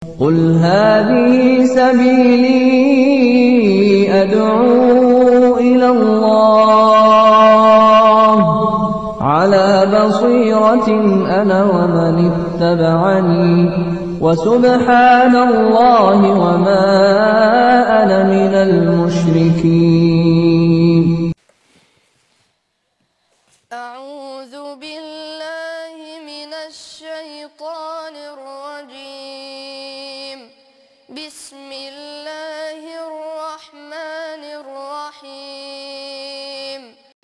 قل هذه سبيلي أدعو إلى الله على بصيرة أنا ومن اتبعني وسبحان الله وما أنا من المشركين. أعوذ بالله من الشيطان الرجيم. بسم الله الرحمن الرحيم.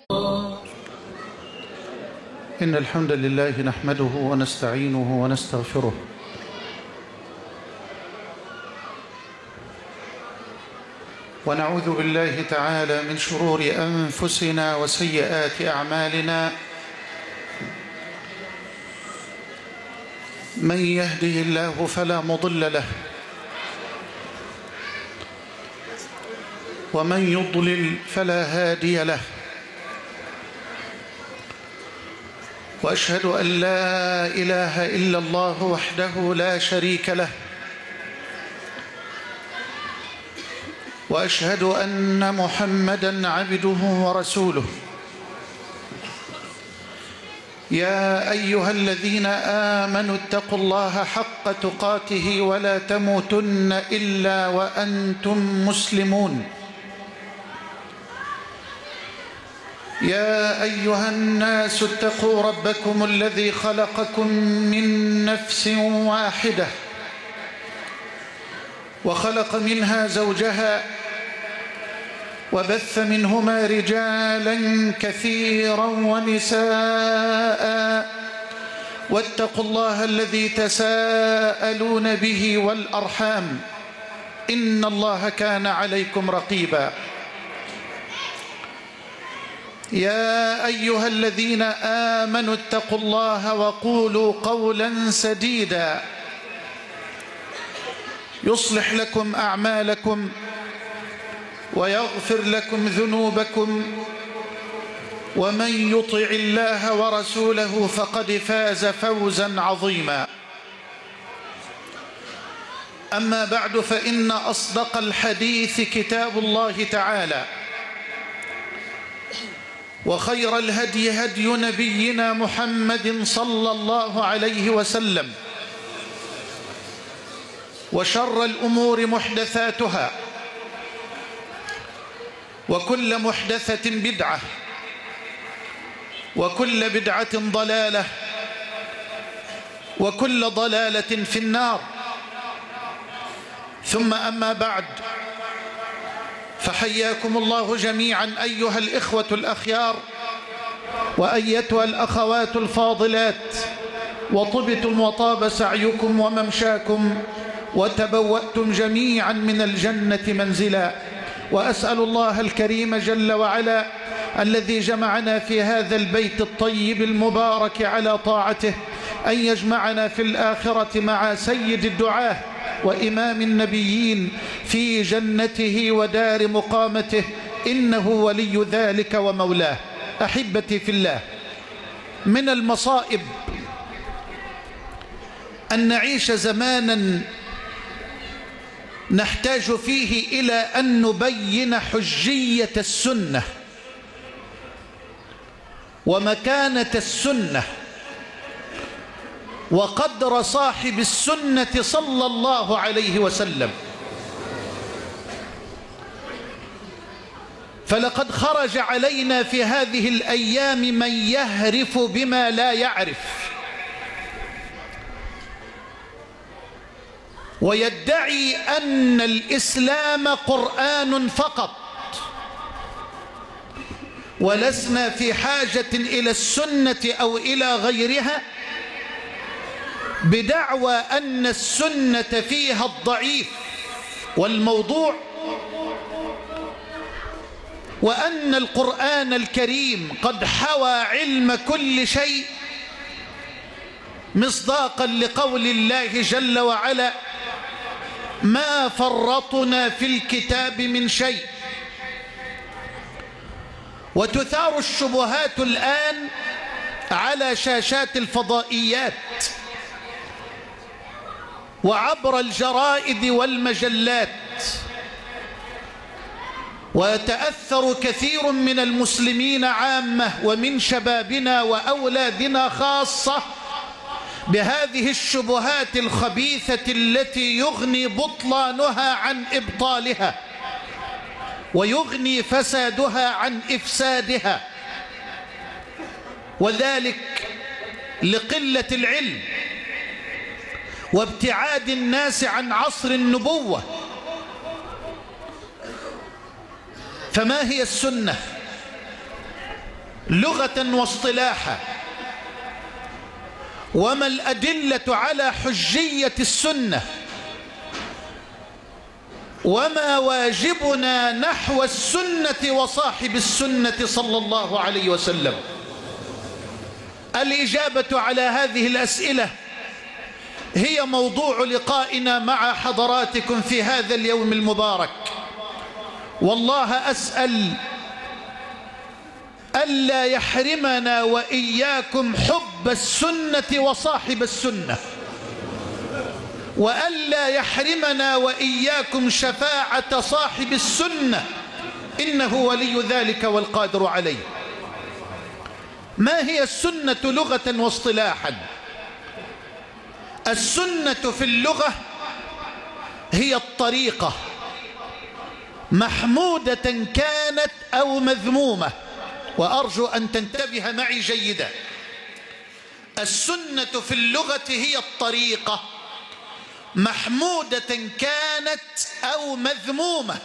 إن الحمد لله نحمده ونستعينه ونستغفره ونعوذ بالله تعالى من شرور أنفسنا وسيئات أعمالنا. من يهده الله فلا مضل له ومن يضلل فلا هادي له، وأشهد أن لا إله إلا الله وحده لا شريك له، وأشهد أن محمدًا عبده ورسوله. يا أيها الذين آمنوا اتقوا الله حق تقاته ولا تموتن إلا وأنتم مسلمون. يا أيها الناس اتقوا ربكم الذي خلقكم من نفس واحدة وخلق منها زوجها وبث منهما رجالا كثيرا ونساء، واتقوا الله الذي تساءلون به والأرحام إن الله كان عليكم رقيبا. يا أيها الذين آمنوا اتقوا الله وقولوا قولا سديدا يصلح لكم أعمالكم ويغفر لكم ذنوبكم، ومن يطع الله ورسوله فقد فاز فوزا عظيما. أما بعد، فإن أصدق الحديث كتاب الله تعالى، وخير الهدي هدي نبينا محمد صلى الله عليه وسلم، وشر الأمور محدثاتها، وكل محدثة بدعة، وكل بدعة ضلالة، وكل ضلالة في النار. ثم أما بعد، فحياكم الله جميعا أيها الإخوة الأخيار وأيتها الأخوات الفاضلات، وطبتم وطاب سعيكم وممشاكم وتبوأتم جميعا من الجنة منزلا. وأسأل الله الكريم جل وعلا الذي جمعنا في هذا البيت الطيب المبارك على طاعته أن يجمعنا في الآخرة مع سيد الدعاة وإمام النبيين في جنته ودار مقامته، إنه ولي ذلك ومولاه. أحبتي في الله، من المصائب أن نعيش زمانا نحتاج فيه إلى أن نبين حجية السنة ومكانة السنة وقدر صاحب السنة صلى الله عليه وسلم. فلقد خرج علينا في هذه الأيام من يهرف بما لا يعرف، ويدعي أن الإسلام قرآن فقط، ولسنا في حاجة إلى السنة أو إلى غيرها، بدعوى أن السنة فيها الضعيف والموضوع، وأن القرآن الكريم قد حوى علم كل شيء، مصداقا لقول الله جل وعلا: ما فرطنا في الكتاب من شيء. وتثار الشبهات الآن على شاشات الفضائيات وعبر الجرائد والمجلات، ويتأثر كثير من المسلمين عامة ومن شبابنا وأولادنا خاصة بهذه الشبهات الخبيثة التي يغني بطلانها عن إبطالها ويغني فسادها عن إفسادها، وذلك لقلة العلم وابتعاد الناس عن عصر النبوة. فما هي السنة لغة واصطلاحا؟ وما الأدلة على حجية السنة؟ وما واجبنا نحو السنة وصاحب السنة صلى الله عليه وسلم؟ الإجابة على هذه الأسئلة هي موضوع لقائنا مع حضراتكم في هذا اليوم المبارك. والله أسأل ألا يحرمنا وإياكم حب السنة وصاحب السنة، وألا يحرمنا وإياكم شفاعة صاحب السنة، إنه ولي ذلك والقادر عليه. ما هي السنة لغة واصطلاحا؟ السنة في اللغة هي الطريقة، محمودة كانت أو مذمومة، وأرجو أن تنتبه معي جيدا. السنة في اللغة هي الطريقة، محمودة كانت أو مذمومة.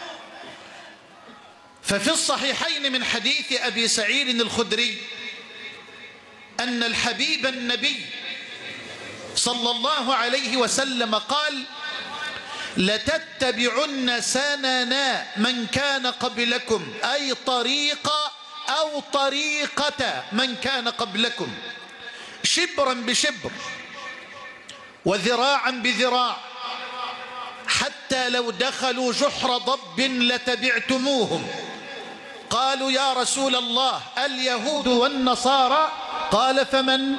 ففي الصحيحين من حديث أبي سعيد الخدري أن الحبيب النبي صلى الله عليه وسلم قال: لتتبعن سنن من كان قبلكم، أي طريقة أو طريقة من كان قبلكم، شبرا بشبر وذراعا بذراع، حتى لو دخلوا جحر ضب لتبعتموهم. قالوا: يا رسول الله اليهود والنصارى؟ قال: فمن؟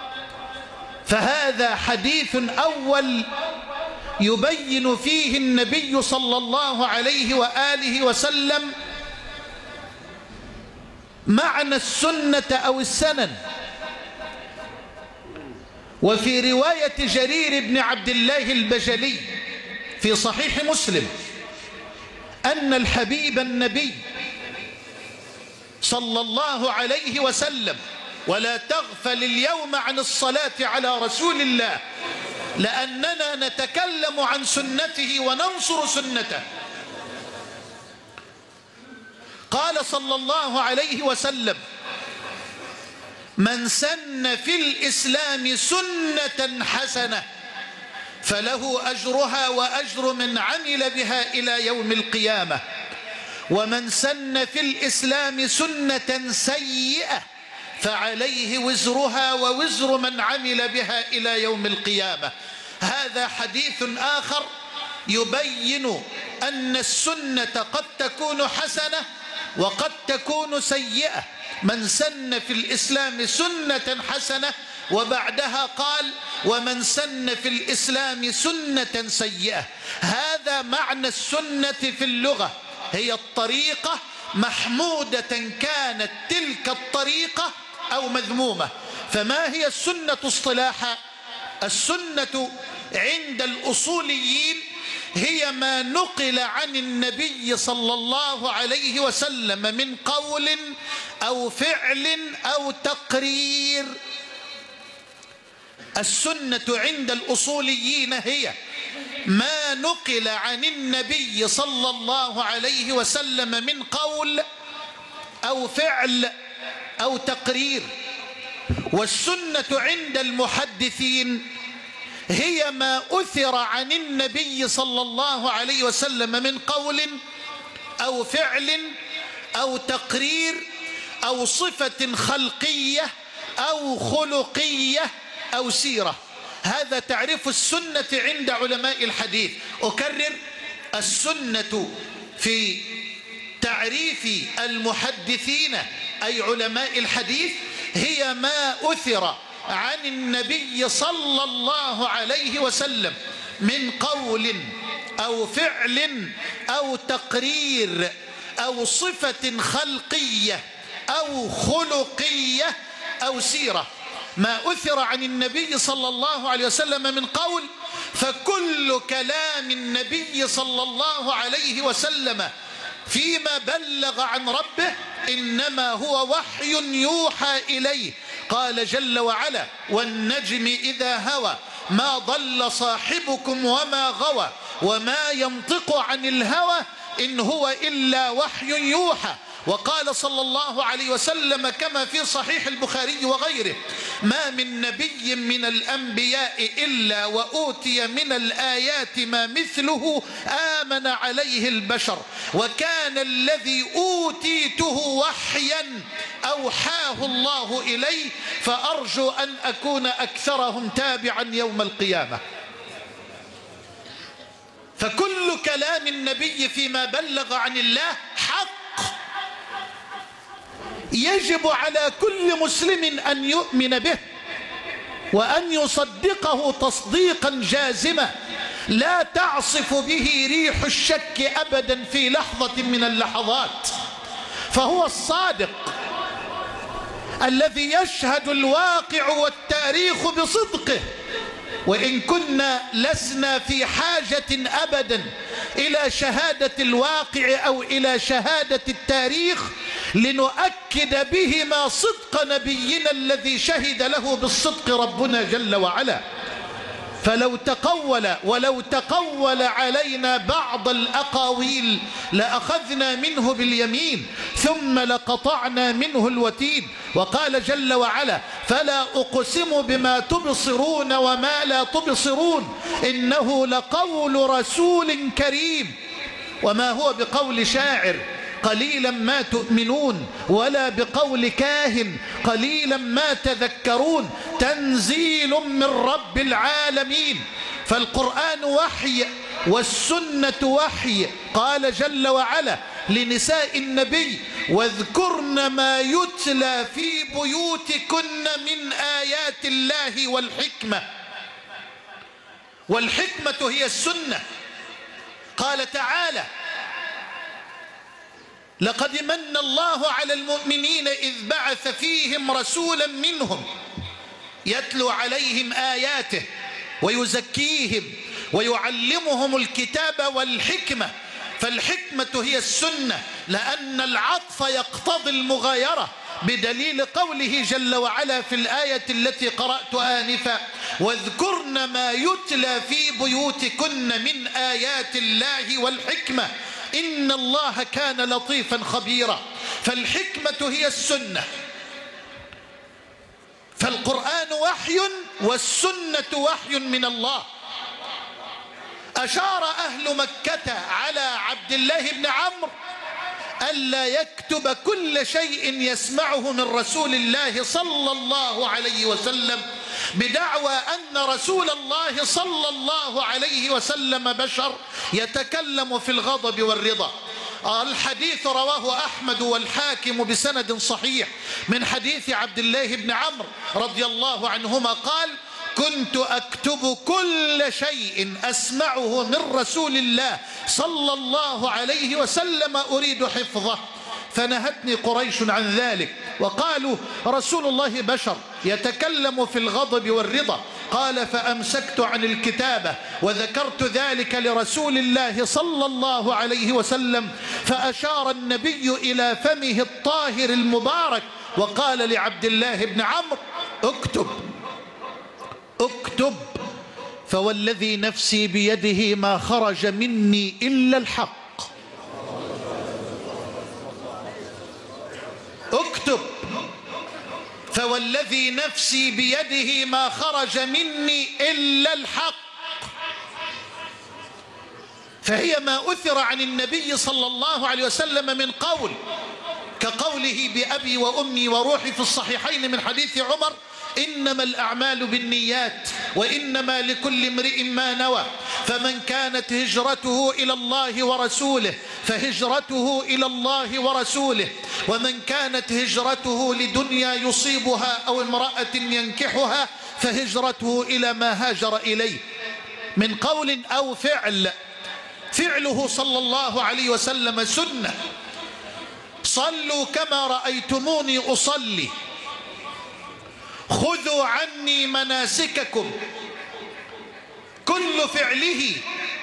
فهذا حديث أول يبين فيه النبي صلى الله عليه وآله وسلم معنى السنة أو السنن. وفي رواية جرير بن عبد الله البجلي في صحيح مسلم أن الحبيب النبي صلى الله عليه وسلم: ولا تغفل اليوم عن الصلاة على رسول الله لأننا نتكلم عن سنته وننصر سنته. قال صلى الله عليه وسلم: من سن في الإسلام سنة حسنة فله أجرها وأجر من عمل بها إلى يوم القيامة، ومن سن في الإسلام سنة سيئة فعليه وزرها ووزر من عمل بها إلى يوم القيامة. هذا حديث آخر يبين أن السنة قد تكون حسنة وقد تكون سيئة. من سن في الإسلام سنة حسنة، وبعدها قال: ومن سن في الإسلام سنة سيئة. هذا معنى السنة في اللغة، هي الطريقة، محمودة كانت تلك الطريقة أو مذمومة. فما هي السنة اصطلاحا؟ السنة عند الأصوليين هي ما نقل عن النبي صلى الله عليه وسلم من قول أو فعل أو تقرير. السنة عند الأصوليين هي ما نقل عن النبي صلى الله عليه وسلم من قول أو فعل أو تقرير. والسنة عند المحدثين هي ما أثر عن النبي صلى الله عليه وسلم من قول أو فعل أو تقرير أو صفة خلقية أو خلقية أو سيرة. هذا تعريف السنة عند علماء الحديث. أكرر: السنة في تعريف المحدثين أي علماء الحديث هي ما أثر عن النبي صلى الله عليه وسلم من قول أو فعل أو تقرير أو صفة خلقية أو خلقية أو سيرة، ما أثر عن النبي صلى الله عليه وسلم من قول، فكل كلام النبي صلى الله عليه وسلم فيما بلغ عن ربه إنما هو وحي يوحى إليه. قال جل وعلا: والنجم إذا هوى ما ضل صاحبكم وما غوى وما ينطق عن الهوى إن هو إلا وحي يوحى. وقال صلى الله عليه وسلم كما في صحيح البخاري وغيره: ما من نبي من الأنبياء إلا وأوتي من الآيات ما مثله آمن عليه البشر، وكان الذي أوتيته وحيا أوحاه الله إلي، فأرجو أن أكون أكثرهم تابعا يوم القيامة. فكل كلام النبي فيما بلغ عن الله حق، يجب على كل مسلم أن يؤمن به وأن يصدقه تصديقا جازما، لا تعصف به ريح الشك أبدا في لحظة من اللحظات، فهو الصادق الذي يشهد الواقع والتاريخ بصدقه. وإن كنا لسنا في حاجة أبدا إلى شهادة الواقع أو إلى شهادة التاريخ لنؤكد بهما صدق نبينا الذي شهد له بالصدق ربنا جل وعلا. فلو تقول علينا بعض الأقاويل لأخذنا منه باليمين ثم لقطعنا منه الوتين. وقال جل وعلا: فلا أقسم بما تبصرون وما لا تبصرون إنه لقول رسول كريم. وما هو بقول شاعر قليلا ما تؤمنون ولا بقول كاهن قليلا ما تذكرون، تنزيل من رب العالمين. فالقرآن وحي والسنة وحي. قال جل وعلا لنساء النبي: واذكرن ما يتلى في بيوتكن من آيات الله والحكمة. والحكمة هي السنة. قال تعالى: لقد من الله على المؤمنين إذ بعث فيهم رسولا منهم يتلو عليهم آياته ويزكيهم ويعلمهم الكتاب والحكمة. فالحكمة هي السنة، لأن العطف يقتضي المغايرة، بدليل قوله جل وعلا في الآية التي قرأت آنفا: واذكرن ما يتلى في بيوتكن من آيات الله والحكمة إن الله كان لطيفا خبيرا. فالحكمة هي السنة. فالقرآن وحي والسنة وحي من الله. أشار أهل مكة على عبد الله بن عمرو ألا يكتب كل شيء يسمعه من رسول الله صلى الله عليه وسلم، بدعوى أن رسول الله صلى الله عليه وسلم بشر يتكلم في الغضب والرضا. الحديث رواه أحمد والحاكم بسند صحيح من حديث عبد الله بن عمرو رضي الله عنهما قال: كنت أكتب كل شيء أسمعه من رسول الله صلى الله عليه وسلم أريد حفظه، فنهتني قريش عن ذلك وقالوا: رسول الله بشر يتكلم في الغضب والرضا. قال: فأمسكت عن الكتابة وذكرت ذلك لرسول الله صلى الله عليه وسلم، فأشار النبي إلى فمه الطاهر المبارك وقال لعبد الله بن عمرو: اكتب اكتب، فوالذي نفسي بيده ما خرج مني إلا الحق. اكتب، فوالذي نفسي بيده ما خرج مني إلا الحق. فهي ما أثر عن النبي صلى الله عليه وسلم من قول، كقوله: بأبي وأمي وروحي في الصحيحين من حديث عمر: إنما الأعمال بالنيات وإنما لكل امرئ ما نوى، فمن كانت هجرته إلى الله ورسوله فهجرته إلى الله ورسوله، ومن كانت هجرته لدنيا يصيبها أو امرأة ينكحها فهجرته إلى ما هاجر إليه. من قول أو فعل. فعله صلى الله عليه وسلم سنة. صلوا كما رأيتموني أصلي، خذوا عني مناسككم. كل فعله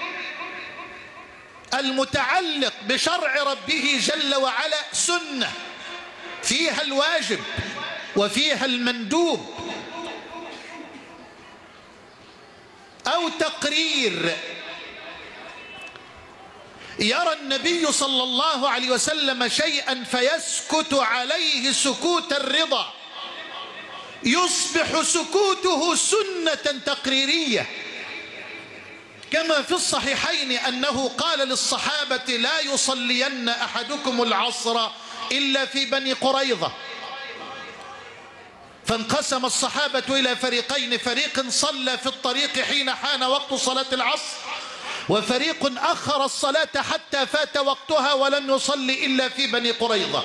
المتعلق بشرع ربه جل وعلا سنة، فيها الواجب وفيها المندوب. أو تقرير، يرى النبي صلى الله عليه وسلم شيئا فيسكت عليه سكوت الرضا، يصبح سكوته سنة تقريرية. كما في الصحيحين أنه قال للصحابة: لا يصلين أحدكم العصر إلا في بني قريظة. فانقسم الصحابة إلى فريقين، فريق صلى في الطريق حين حان وقت صلاة العصر، وفريق أخر الصلاة حتى فات وقتها ولم يصلي إلا في بني قريظة.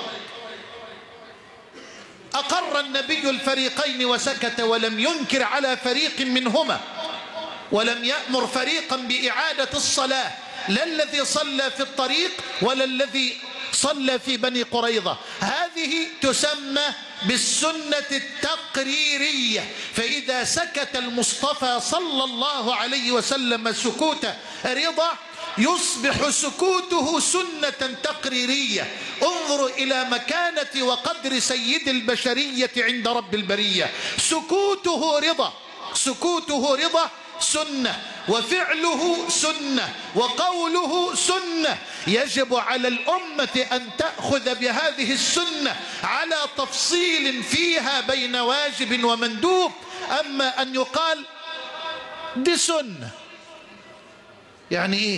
أقر النبي الفريقين وسكت، ولم ينكر على فريق منهما، ولم يأمر فريقا بإعادة الصلاة، لا الذي صلى في الطريق ولا الذي صلى في بني قريظة. هذه تسمى بالسنة التقريرية. فإذا سكت المصطفى صلى الله عليه وسلم سكوت رضا، يصبح سكوته سنة تقريرية. انظروا إلى مكانة وقدر سيد البشرية عند رب البرية. سكوته رضا، سكوته رضا سنة، وفعله سنة، وقوله سنة. يجب على الأمة أن تأخذ بهذه السنة على تفصيل فيها بين واجب ومندوب. أما أن يقال دي سنة، يعني إيه؟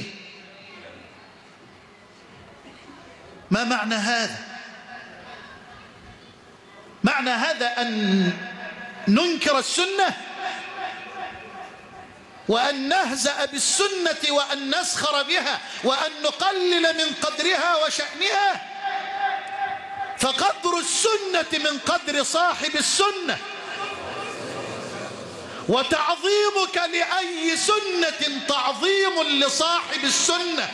ما معنى هذا؟ معنى هذا أن ننكر السنة، وأن نهزأ بالسنة، وأن نسخر بها، وأن نقلل من قدرها وشأنها. فقدر السنة من قدر صاحب السنة، وتعظيمك لأي سنة تعظيم لصاحب السنة.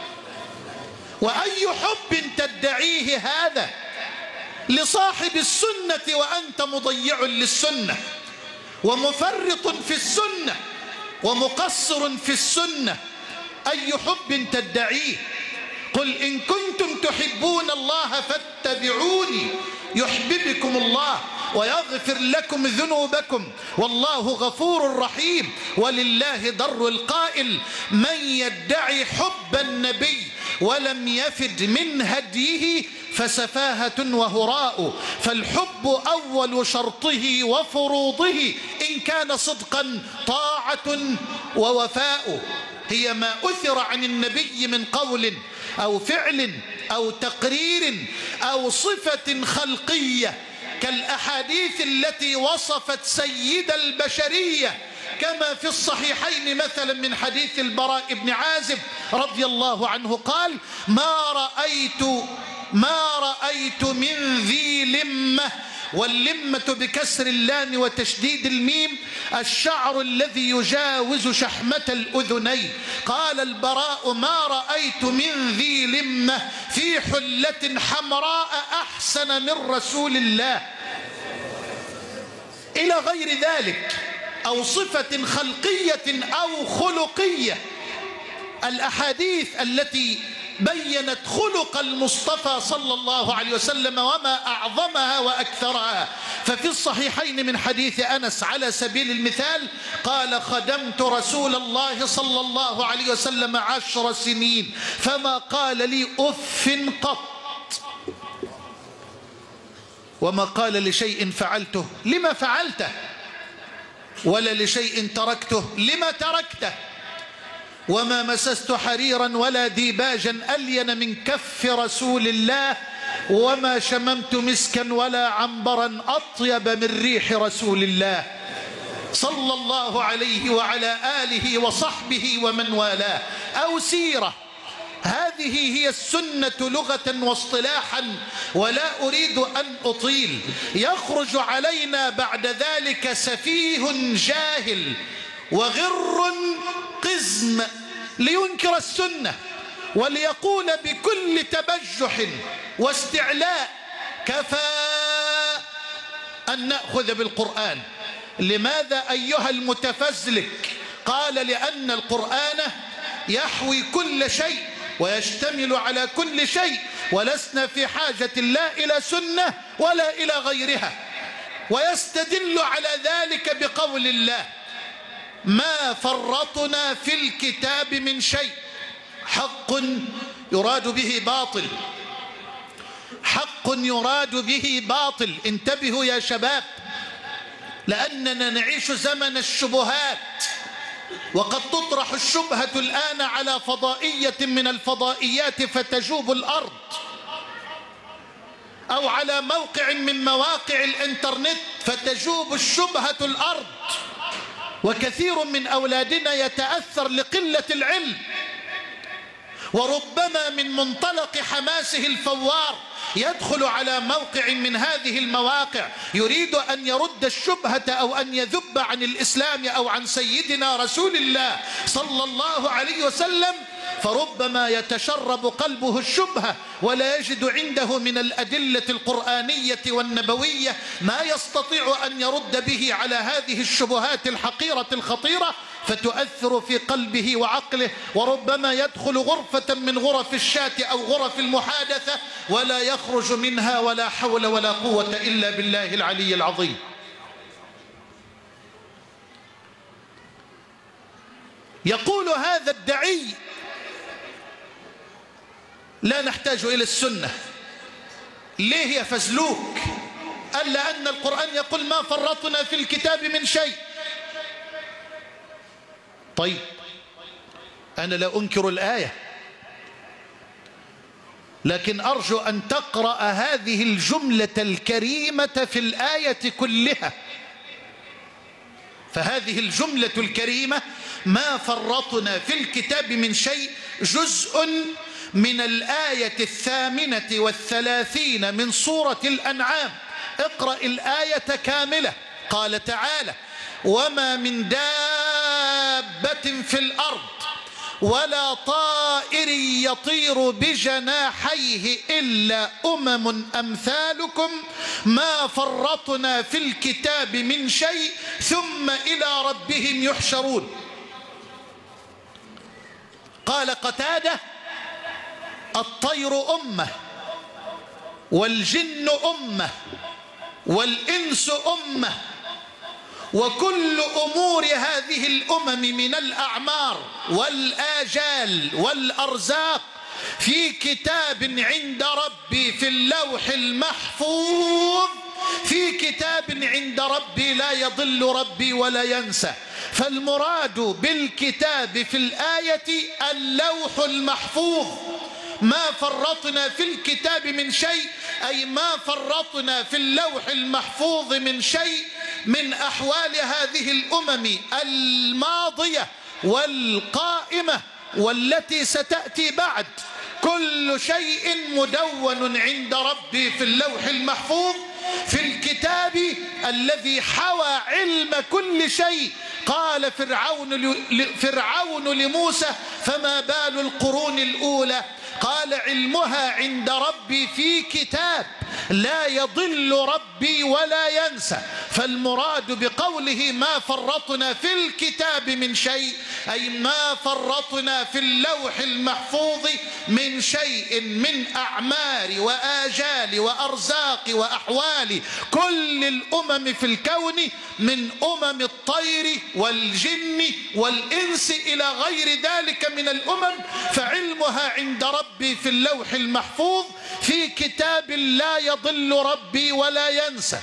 وأي حب تدعيه هذا لصاحب السنة وأنت مضيع للسنة، ومفرط في السنة، ومقصر في السنة. أي حب تدعيه؟ قل إن كنتم تحبون الله فاتبعوني يحببكم الله ويغفر لكم ذنوبكم والله غفور رحيم. ولله در القائل: من يدعي حب النبي ولم يفد من هديه فسفاهة وهراء. فالحب أول شرطه وفروضه، إن كان صدقا طاعة ووفاء. هي ما أثر عن النبي من قول أو فعل أو تقرير أو صفة خلقية، كالأحاديث التي وصفت سيد البشرية، كما في الصحيحين مثلا من حديث البراء بن عازب رضي الله عنه قال: ما رأيت من ذي لمة، واللمة بكسر اللام وتشديد الميم الشعر الذي يجاوز شحمة الأذنين. قال البراء: ما رأيت من ذي لمة في حلة حمراء أحسن من رسول الله، إلى غير ذلك، أو صفة خلقية أو خلقية. الأحاديث التي بينت خلق المصطفى صلى الله عليه وسلم وما أعظمها وأكثرها. ففي الصحيحين من حديث أنس على سبيل المثال قال: خدمت رسول الله صلى الله عليه وسلم 10 سنين فما قال لي أف قط، وما قال لشيء فعلته لما فعلته، ولا لشيء تركته لما تركته، وما مسست حريرا ولا ديباجا ألين من كف رسول الله، وما شممت مسكا ولا عنبرا أطيب من ريح رسول الله صلى الله عليه وعلى آله وصحبه ومن والاه. أو سيرة. هذه هي السنة لغة واصطلاحا، ولا أريد أن أطيل. يخرج علينا بعد ذلك سفيه جاهل وغر قزم لينكر السنة وليقول بكل تبجح واستعلاء كفى أن نأخذ بالقرآن. لماذا أيها المتفزلك؟ قال لأن القرآن يحوي كل شيء ويشتمل على كل شيء، ولسنا في حاجة لا إلى سنة ولا إلى غيرها. ويستدل على ذلك بقول الله: ما فرطنا في الكتاب من شيء. حق يراد به باطل، حق يراد به باطل. انتبهوا يا شباب، لأننا نعيش زمن الشبهات، وقد تطرح الشبهة الآن على فضائية من الفضائيات فتجوب الأرض، أو على موقع من مواقع الإنترنت فتجوب الشبهة الأرض. وكثير من أولادنا يتأثر لقلة العلم، وربما من منطلق حماسه الفوار يدخل على موقع من هذه المواقع يريد أن يرد الشبهة أو أن يذب عن الإسلام أو عن سيدنا رسول الله صلى الله عليه وسلم، فربما يتشرب قلبه الشبهة ولا يجد عنده من الأدلة القرآنية والنبوية ما يستطيع أن يرد به على هذه الشبهات الحقيرة الخطيرة، فتؤثر في قلبه وعقله، وربما يدخل غرفة من غرف الشات أو غرف المحادثة ولا يخرج منها، ولا حول ولا قوة إلا بالله العلي العظيم. يقول هذا الدعي: لا نحتاج إلى السنة. ليه يا فزلوك؟ قال لأن القرآن يقول: ما فرطنا في الكتاب من شيء. طيب، أنا لا أنكر الآية، لكن أرجو أن تقرأ هذه الجملة الكريمة في الآية كلها. فهذه الجملة الكريمة: ما فرطنا في الكتاب من شيء، جزء من الآية 38 من سورة الأنعام. اقرأ الآية كاملة. قال تعالى: وما من دابة في الأرض ولا طائر يطير بجناحيه إلا أمثالكم ما فرطنا في الكتاب من شيء ثم إلى ربهم يحشرون. قال قتادة: الطير أمة، والجن أمة، والإنس أمة، وكل أمور هذه الأمم من الأعمار والآجال والأرزاق في كتاب عند ربي في اللوح المحفوظ، في كتاب عند ربي لا يضل ربي ولا ينسى. فالمراد بالكتاب في الآية اللوح المحفوظ. ما فرطنا في الكتاب من شيء، أي ما فرطنا في اللوح المحفوظ من شيء من أحوال هذه الأمم الماضية والقائمة والتي ستأتي بعد. كل شيء مدون عند ربي في اللوح المحفوظ، في الكتاب الذي حوى علم كل شيء. قال فرعون لموسى: فما بال القرون الأولى؟ قال: علمها عند ربي في كتاب لا يضل ربي ولا ينسى. فالمراد بقوله ما فرطنا في الكتاب من شيء، أي ما فرطنا في اللوح المحفوظ من شيء من أعمار وآجال وأرزاق وأحوال كل الأمم في الكون، من أمم الطير والجن والإنس إلى غير ذلك من الأمم. فعلمها عند ربي في اللوح المحفوظ في كتاب لا يضل ربي ولا ينسى.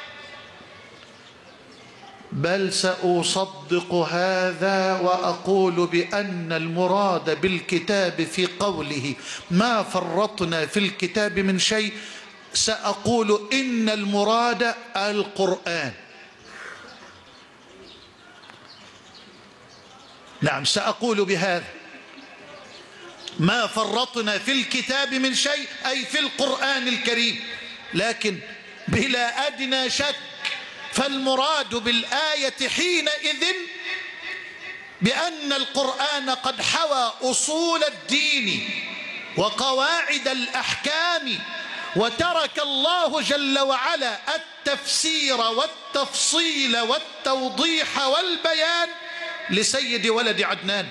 بل سأصدق هذا وأقول بأن المراد بالكتاب في قوله ما فرطنا في الكتاب من شيء، سأقول إن المراد القرآن. نعم، سأقول بهذا: ما فرطنا في الكتاب من شيء، أي في القرآن الكريم. لكن بلا أدنى شك فالمراد بالآية حينئذ بأن القرآن قد حوى أصول الدين وقواعد الأحكام، وترك الله جل وعلا التفسير والتفصيل والتوضيح والبيان لسيد ولد عدنان،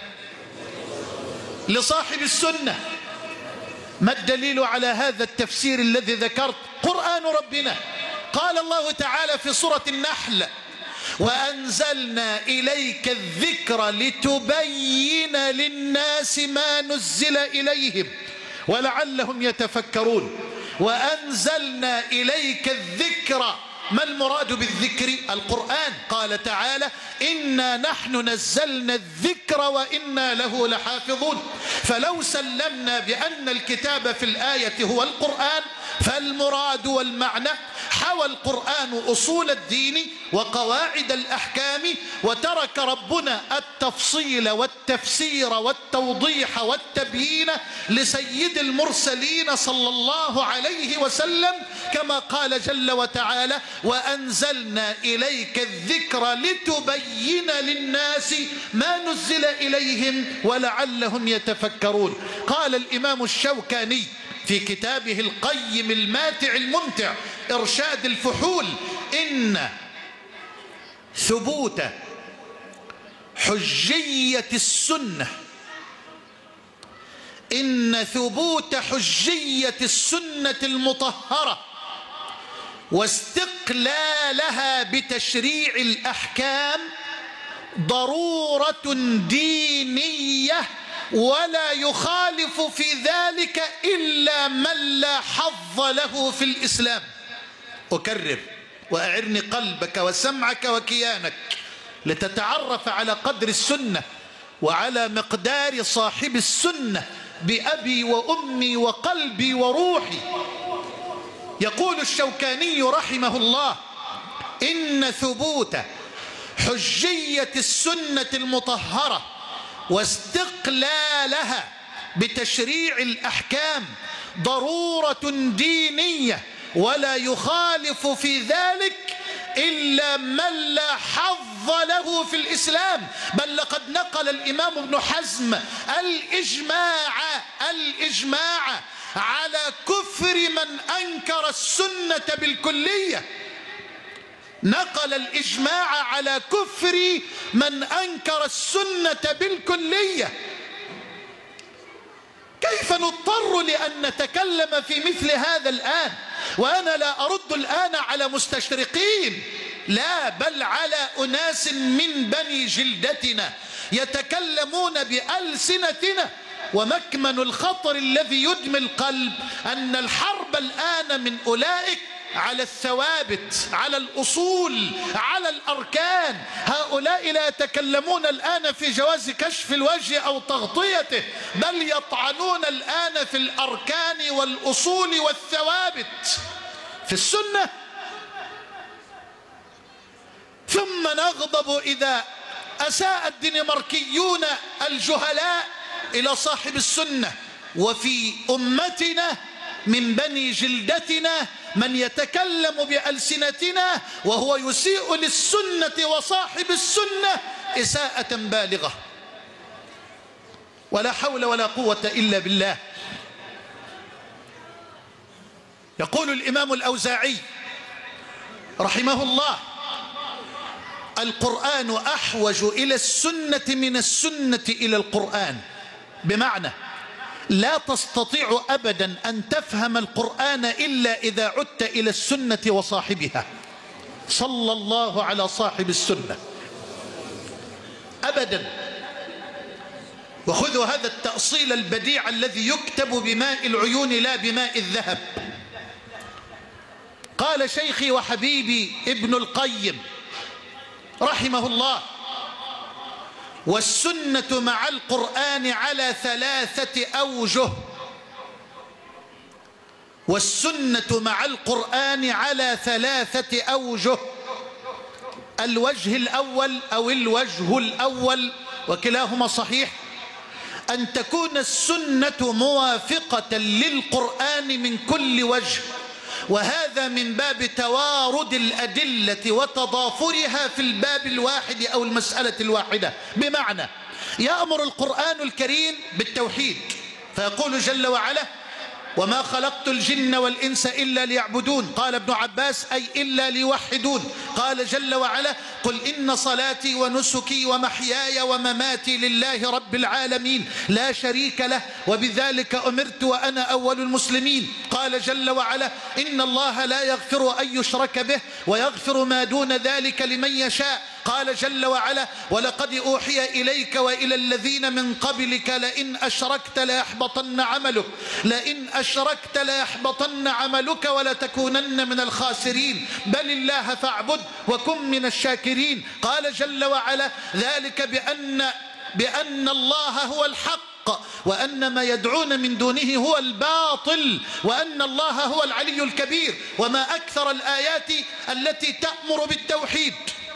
لصاحب السنة. ما الدليل على هذا التفسير الذي ذكرت؟ قرآن ربنا. قال الله تعالى في سورة النحل: وأنزلنا إليك الذكر لتبين للناس ما نزل إليهم ولعلهم يتفكرون. وأنزلنا إليك الذكر، ما المراد بالذكر؟ القرآن. قال تعالى: إنا نحن نزلنا الذكر وإنا له لحافظون. فلو سلمنا بأن الكتاب في الآية هو القرآن، فالمراد والمعنى: حوى القرآن أصول الدين وقواعد الأحكام، وترك ربنا التفصيل والتفسير والتوضيح والتبيين لسيد المرسلين صلى الله عليه وسلم، كما قال جل وتعالى: وأنزلنا إليك الذكر لتبين للناس ما نزل إليهم ولعلهم يتفكرون. قال الإمام الشوكاني في كتابه القيم الماتع الممتع إرشاد الفحول: إن ثبوت حجية السنة المطهرة واستقلالها بتشريع الأحكام ضرورة دينية، ولا يخالف في ذلك إلا من لا حظ له في الإسلام. أكرر وأعرني قلبك وسمعك وكيانك لتتعرف على قدر السنة وعلى مقدار صاحب السنة بأبي وأمي وقلبي وروحي. يقول الشوكاني رحمه الله: إن ثبوت حجية السنة المطهرة واستقلالها بتشريع الأحكام ضرورة دينية، ولا يخالف في ذلك إلا من لا حظ له في الإسلام. بل لقد نقل الإمام ابن حزم الإجماع على كفر من أنكر السنة بالكلية. نقل الإجماع على كفر من أنكر السنة بالكلية. كيف نضطر لأن نتكلم في مثل هذا الآن؟ وأنا لا أرد الآن على مستشرقين، لا، بل على أناس من بني جلدتنا يتكلمون بألسنتنا. ومكمن الخطر الذي يدمي القلب أن الحرب الآن من أولئك على الثوابت، على الأصول، على الأركان. هؤلاء لا يتكلمون الآن في جواز كشف الوجه أو تغطيته، بل يطعنون الآن في الأركان والأصول والثوابت في السنة. ثم نغضب إذا أساء الدنماركيون الجهلاء إلى صاحب السنة. وفي أمتنا من بني جلدتنا من يتكلم بألسنتنا وهو يسيء للسنة وصاحب السنة إساءة بالغة. ولا حول ولا قوة إلا بالله. يقول الإمام الأوزاعي رحمه الله: القرآن أحوج إلى السنة من السنة إلى القرآن. بمعنى لا تستطيع أبدا أن تفهم القرآن إلا إذا عدت إلى السنة وصاحبها. صلى الله على صاحب السنة أبدا. وخذوا هذا التأصيل البديع الذي يكتب بماء العيون لا بماء الذهب. قال شيخي وحبيبي ابن القيم رحمه الله: والسنة مع القرآن على 3 أوجه. والسنة مع القرآن على 3 أوجه. الوجه الأول أو الوجه الأول، وكلاهما صحيح، أن تكون السنة موافقة للقرآن من كل وجه، وهذا من باب توارد الأدلة وتضافرها في الباب الواحد أو المسألة الواحدة. بمعنى يأمر القرآن الكريم بالتوحيد، فيقول جل وعلا: وما خلقت الجن والإنس إلا ليعبدون. قال ابن عباس: أي إلا ليوحدون. قال جل وعلا: قل إن صلاتي ونسكي ومحياي ومماتي لله رب العالمين لا شريك له وبذلك أمرت وأنا أول المسلمين. قال جل وعلا: إن الله لا يغفر أن يشرك به ويغفر ما دون ذلك لمن يشاء. قال جل وعلا: ولقد أوحي إليك وإلى الذين من قبلك لئن أشركت ليحبطن عملك ولتكونن من الخاسرين بل الله فاعبد وكن من الشاكرين. قال جل وعلا: ذلك بأن الله هو الحق وأن ما يدعون من دونه هو الباطل وأن الله هو العلي الكبير. وما أكثر الآيات التي تأمر بالتوحيد.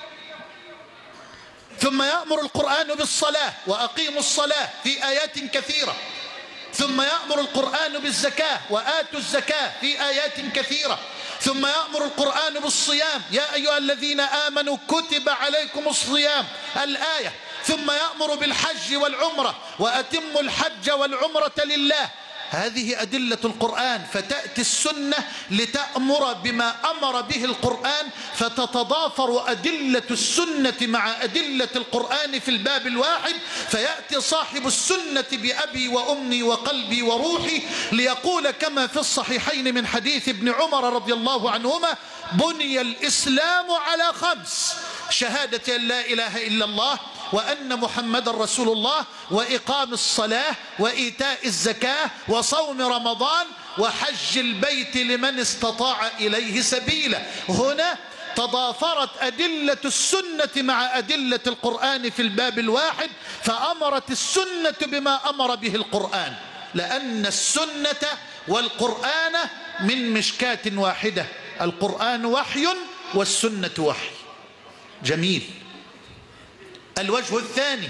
ثم يأمر القرآن بالصلاة: وأقيموا الصلاة، في آيات كثيرة. ثم يأمر القرآن بالزكاة: وآتوا الزكاة، في آيات كثيرة. ثم يأمر القرآن بالصيام: يا أيها الذين آمنوا كتب عليكم الصيام، الآية. ثم يأمر بالحج والعمرة: وأتموا الحج والعمرة لله. هذه أدلة القرآن. فتأتي السنة لتأمر بما أمر به القرآن، فتتضافر أدلة السنة مع أدلة القرآن في الباب الواحد، فيأتي صاحب السنة بأبي وأمي وقلبي وروحي ليقول كما في الصحيحين من حديث ابن عمر رضي الله عنهما: بني الإسلام على 5: شهادة أن لا إله إلا الله وأن محمد رسول الله، وإقام الصلاة، وإيتاء الزكاة، وصوم رمضان، وحج البيت لمن استطاع إليه سبيلا. هنا تضافرت أدلة السنة مع أدلة القرآن في الباب الواحد، فأمرت السنة بما أمر به القرآن، لأن السنة والقرآن من مشكاة واحدة. القرآن وحي والسنة وحي. جميل. الوجه الثاني: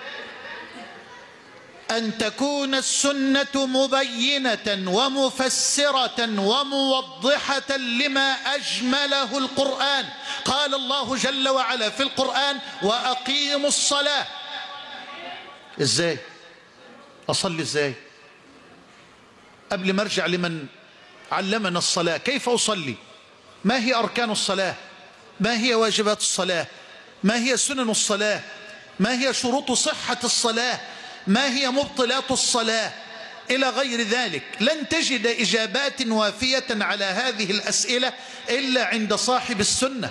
أن تكون السنة مبينة ومفسرة وموضحة لما أجمله القرآن. قال الله جل وعلا في القرآن: وأقيموا الصلاة. إزاي أصلي؟ إزاي؟ قبل ما أرجع لمن علمنا الصلاة، كيف أصلي؟ ما هي أركان الصلاة؟ ما هي واجبات الصلاة؟ ما هي سنن الصلاة؟ ما هي شروط صحة الصلاة؟ ما هي مبطلات الصلاة؟ إلى غير ذلك. لن تجد إجابات وافية على هذه الأسئلة إلا عند صاحب السنة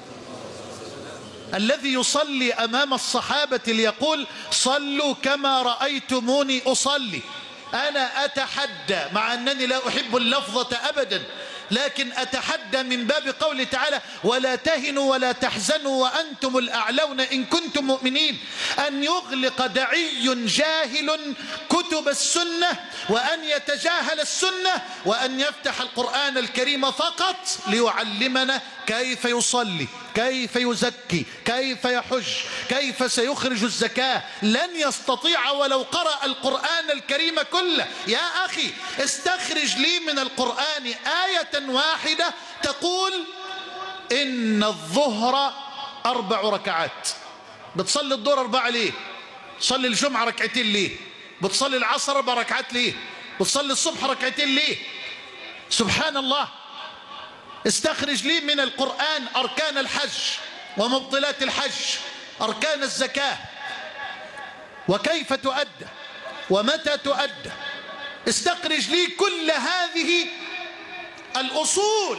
الذي يصلي أمام الصحابة ليقول: صلوا كما رأيتموني أصلي. أنا أتحدى، مع أنني لا أحب اللفظة أبدا، لكن أتحدى من باب قوله تعالى: ولا تهنوا ولا تحزنوا وأنتم الأعلون إن كنتم مؤمنين، أن يغلق دعي جاهل كتب السنة، وأن يتجاهل السنة، وأن يفتح القرآن الكريم فقط ليعلمنا كيف يصلي، كيف يزكي، كيف يحج، كيف سيخرج الزكاة. لن يستطيع ولو قرأ القرآن الكريم كله. يا أخي، استخرج لي من القرآن آية واحدة تقول إن الظهر 4 ركعات. بتصلي الظهر 4 ليه؟ بتصلي الجمعة 2 ركعات ليه؟ بتصلي العصر 4 ركعات ليه؟ بتصلي الصبح 2 ركعات ليه؟ سبحان الله. استخرج لي من القرآن أركان الحج ومبطلات الحج، أركان الزكاة، وكيف تؤدى ومتى تؤدى. استخرج لي كل هذه الأصول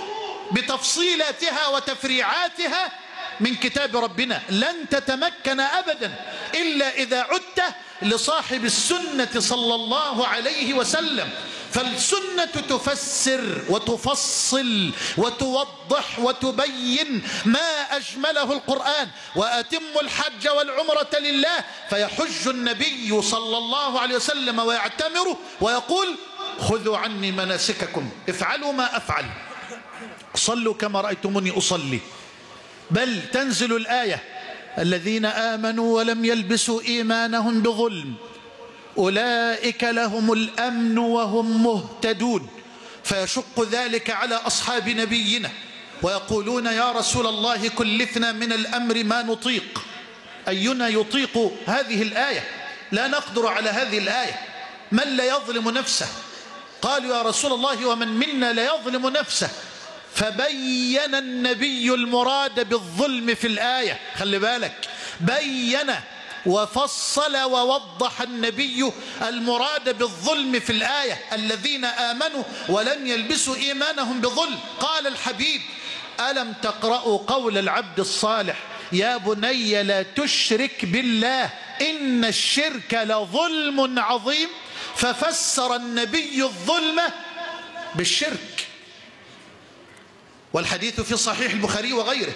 بتفصيلاتها وتفريعاتها من كتاب ربنا. لن تتمكن أبدا إلا إذا عدت لصاحب السنة صلى الله عليه وسلم. فالسنة تفسر وتفصل وتوضح وتبين ما أجمله القرآن. وأتموا الحج والعمرة لله، فيحج النبي صلى الله عليه وسلم ويعتمر ويقول: خذوا عني مناسككم، افعلوا ما أفعل، صلوا كما رأيتموني أصلي. بل تنزل الآية: الذين آمنوا ولم يلبسوا إيمانهم بظلم أولئك لهم الأمن وهم مهتدون. فيشق ذلك على أصحاب نبينا، ويقولون: يا رسول الله كلفنا من الأمر ما نطيق. أينا يطيق هذه الآية؟ لا نقدر على هذه الآية. من لا يظلم نفسه؟ قالوا يا رسول الله ومن منا لا يظلم نفسه؟ فبين النبي المراد بالظلم في الآية. خلي بالك، بين وفصل ووضح النبي المراد بالظلم في الآية: الذين آمنوا ولم يلبسوا إيمانهم بظلم. قال الحبيب: ألم تقرأوا قول العبد الصالح: يا بني لا تشرك بالله إن الشرك لظلم عظيم. ففسر النبي الظلم بالشرك، والحديث في صحيح البخاري وغيره.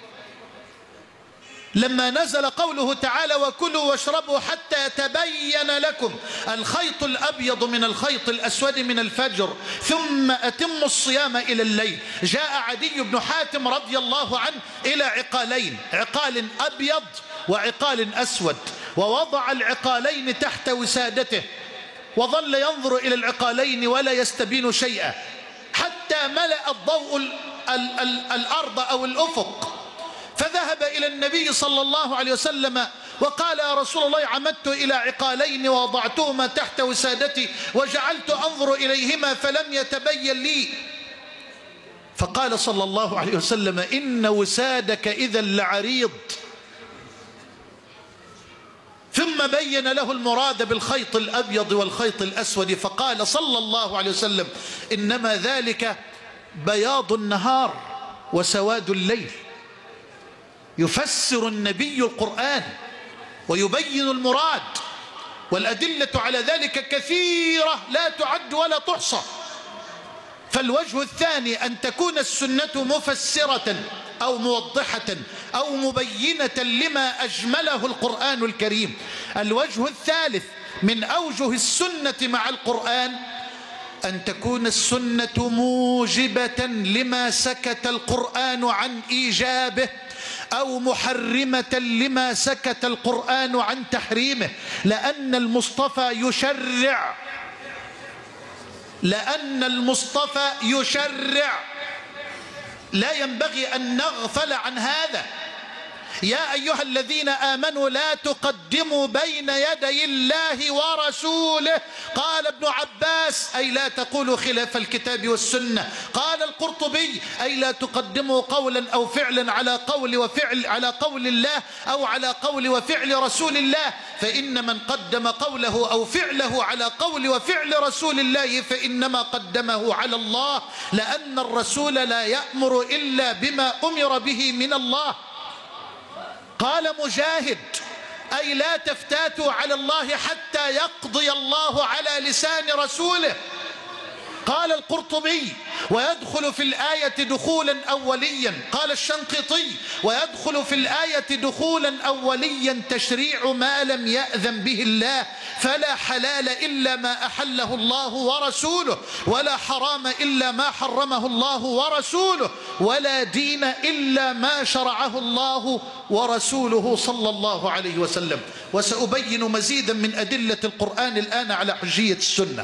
لما نزل قوله تعالى: وكلوا واشربوا حتى يتبين لكم الخيط الأبيض من الخيط الأسود من الفجر ثم أتموا الصيام إلى الليل، جاء عدي بن حاتم رضي الله عنه إلى عقالين، عقال أبيض وعقال أسود، ووضع العقالين تحت وسادته، وظل ينظر إلى العقالين ولا يستبين شيئا حتى ملأ الضوء الأرض أو الأفق. فذهب إلى النبي صلى الله عليه وسلم وقال: يا رسول الله، عمدت إلى عقالين ووضعتهما تحت وسادتي وجعلت أنظر إليهما فلم يتبين لي. فقال صلى الله عليه وسلم: إن وسادك إذا لعريض. ثم بين له المراد بالخيط الأبيض والخيط الأسود، فقال صلى الله عليه وسلم: إنما ذلك بياض النهار وسواد الليل. يفسر النبي القرآن ويبين المراد، والأدلة على ذلك كثيرة لا تعد ولا تحصى. فالوجه الثاني أن تكون السنة مفسرة أو موضحة أو مبينة لما أجمله القرآن الكريم. الوجه الثالث من أوجه السنة مع القرآن أن تكون السنة موجبة لما سكت القرآن عن إيجابه، أو محرمة لما سكت القرآن عن تحريمه، لأن المصطفى يشرع، لا ينبغي أن نغفل عن هذا. يا أيها الذين آمنوا لا تقدموا بين يدي الله ورسوله. قال ابن عباس: أي لا تقولوا خلاف الكتاب والسنة. قال القرطبي: أي لا تقدموا قولا أو فعلا على قول الله أو على قول وفعل رسول الله، فإن من قدم قوله أو فعله على قول وفعل رسول الله فإنما قدمه على الله، لأن الرسول لا يأمر إلا بما أمر به من الله. قال مجاهد: أي لا تفتاتوا على الله حتى يقضي الله على لسان رسوله. قال القرطبي: ويدخل في الآية دخولا أوليا. قال الشنقيطي: ويدخل في الآية دخولا أوليا تشريع ما لم يأذن به الله، فلا حلال إلا ما أحله الله ورسوله، ولا حرام إلا ما حرمه الله ورسوله، ولا دين إلا ما شرعه الله ورسوله صلى الله عليه وسلم. وسأبين مزيدا من أدلة القرآن الآن على حجية السنة.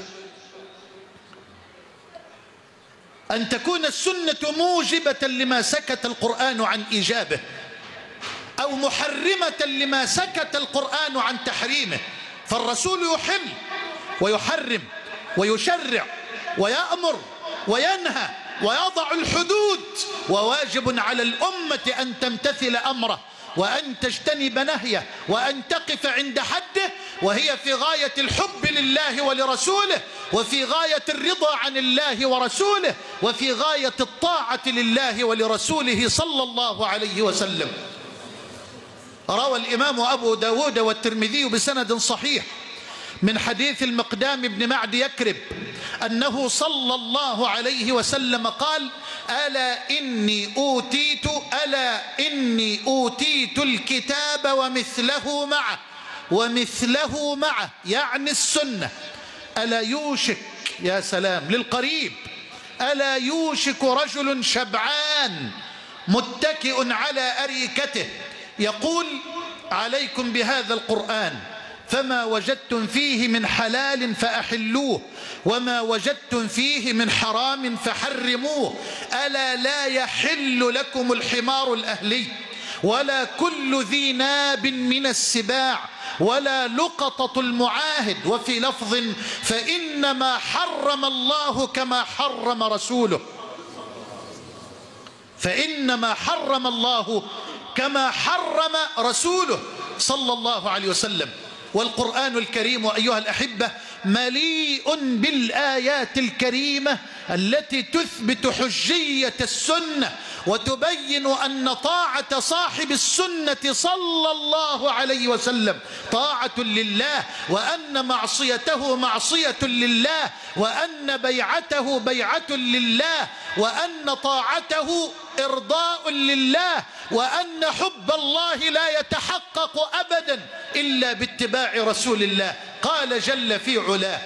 أن تكون السنة موجبة لما سكت القرآن عن إيجابه، أو محرمة لما سكت القرآن عن تحريمه. فالرسول يحل ويحرم ويشرع ويأمر وينهى ويضع الحدود، وواجب على الأمة أن تمتثل أمره وأن تجتنب نهيه وأن تقف عند حده، وهي في غاية الحب لله ولرسوله، وفي غاية الرضا عن الله ورسوله، وفي غاية الطاعة لله ولرسوله صلى الله عليه وسلم. روى الإمام أبو داود والترمذي بسند صحيح من حديث المقدام بن معد يكرب أنه صلى الله عليه وسلم قال: ألا إني أوتيت الكتاب ومثله معه يعني السنة. ألا يوشك، يا سلام للقريب، ألا يوشك رجل شبعان متكئ على أريكته يقول: عليكم بهذا القرآن، فما وجدتم فيه من حلال فأحلوه، وما وجدتم فيه من حرام فحرموه. ألا لا يحل لكم الحمار الأهلي، ولا كل ذي ناب من السباع ولا لقطة المعاهد. وفي لفظ فإنما حرم الله كما حرم رسوله، فإنما حرم الله كما حرم رسوله صلى الله عليه وسلم. والقرآن الكريم أيها الأحبة مليء بالآيات الكريمة التي تثبت حجية السنة وتبين أن طاعة صاحب السنة صلى الله عليه وسلم طاعة لله، وأن معصيته معصية لله، وأن بيعته بيعة لله، وأن طاعته إرضاء لله، وأن حب الله لا يتحقق أبدا إلا باتباع رسول الله. قال جل في علاه: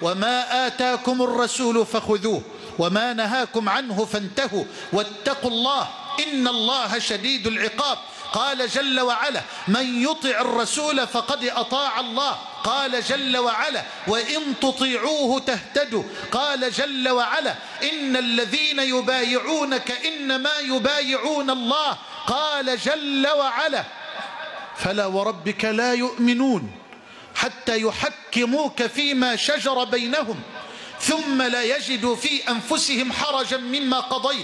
وما آتاكم الرسول فخذوه وما نهاكم عنه فانتهوا واتقوا الله إن الله شديد العقاب. قال جل وعلا: من يطع الرسول فقد أطاع الله. قال جل وعلا: وإن تطيعوه تهتدوا. قال جل وعلا: إن الذين يبايعونك إنما يبايعون الله. قال جل وعلا: فلا وربك لا يؤمنون حتى يحكموك فيما شجر بينهم ثم لا يجدوا في أنفسهم حرجا مما قضيت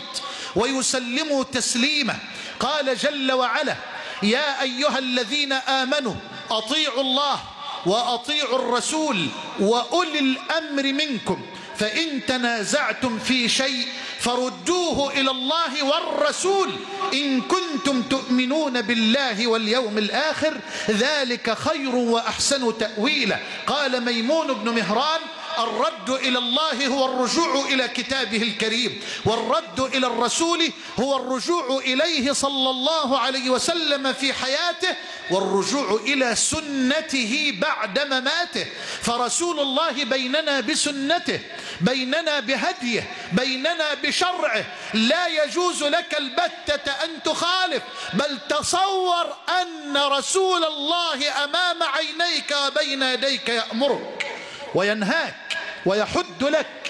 ويسلموا تسليما. قال جل وعلا: يا أيها الذين آمنوا أطيعوا الله وأطيعوا الرسول وأولي الأمر منكم فإن تنازعتم في شيء فردوه إلى الله والرسول إن كنتم تؤمنون بالله واليوم الآخر ذلك خير وأحسن تأويلا. قال ميمون بن مهران: الرد إلى الله هو الرجوع إلى كتابه الكريم، والرد إلى الرسول هو الرجوع إليه صلى الله عليه وسلم في حياته، والرجوع إلى سنته بعد مماته. فرسول الله بيننا بسنته، بيننا بهديه، بيننا بشرعه، لا يجوز لك البتة أن تخالف. بل تصور أن رسول الله أمام عينيك وبين يديك يأمرك وينهاك ويحد لك.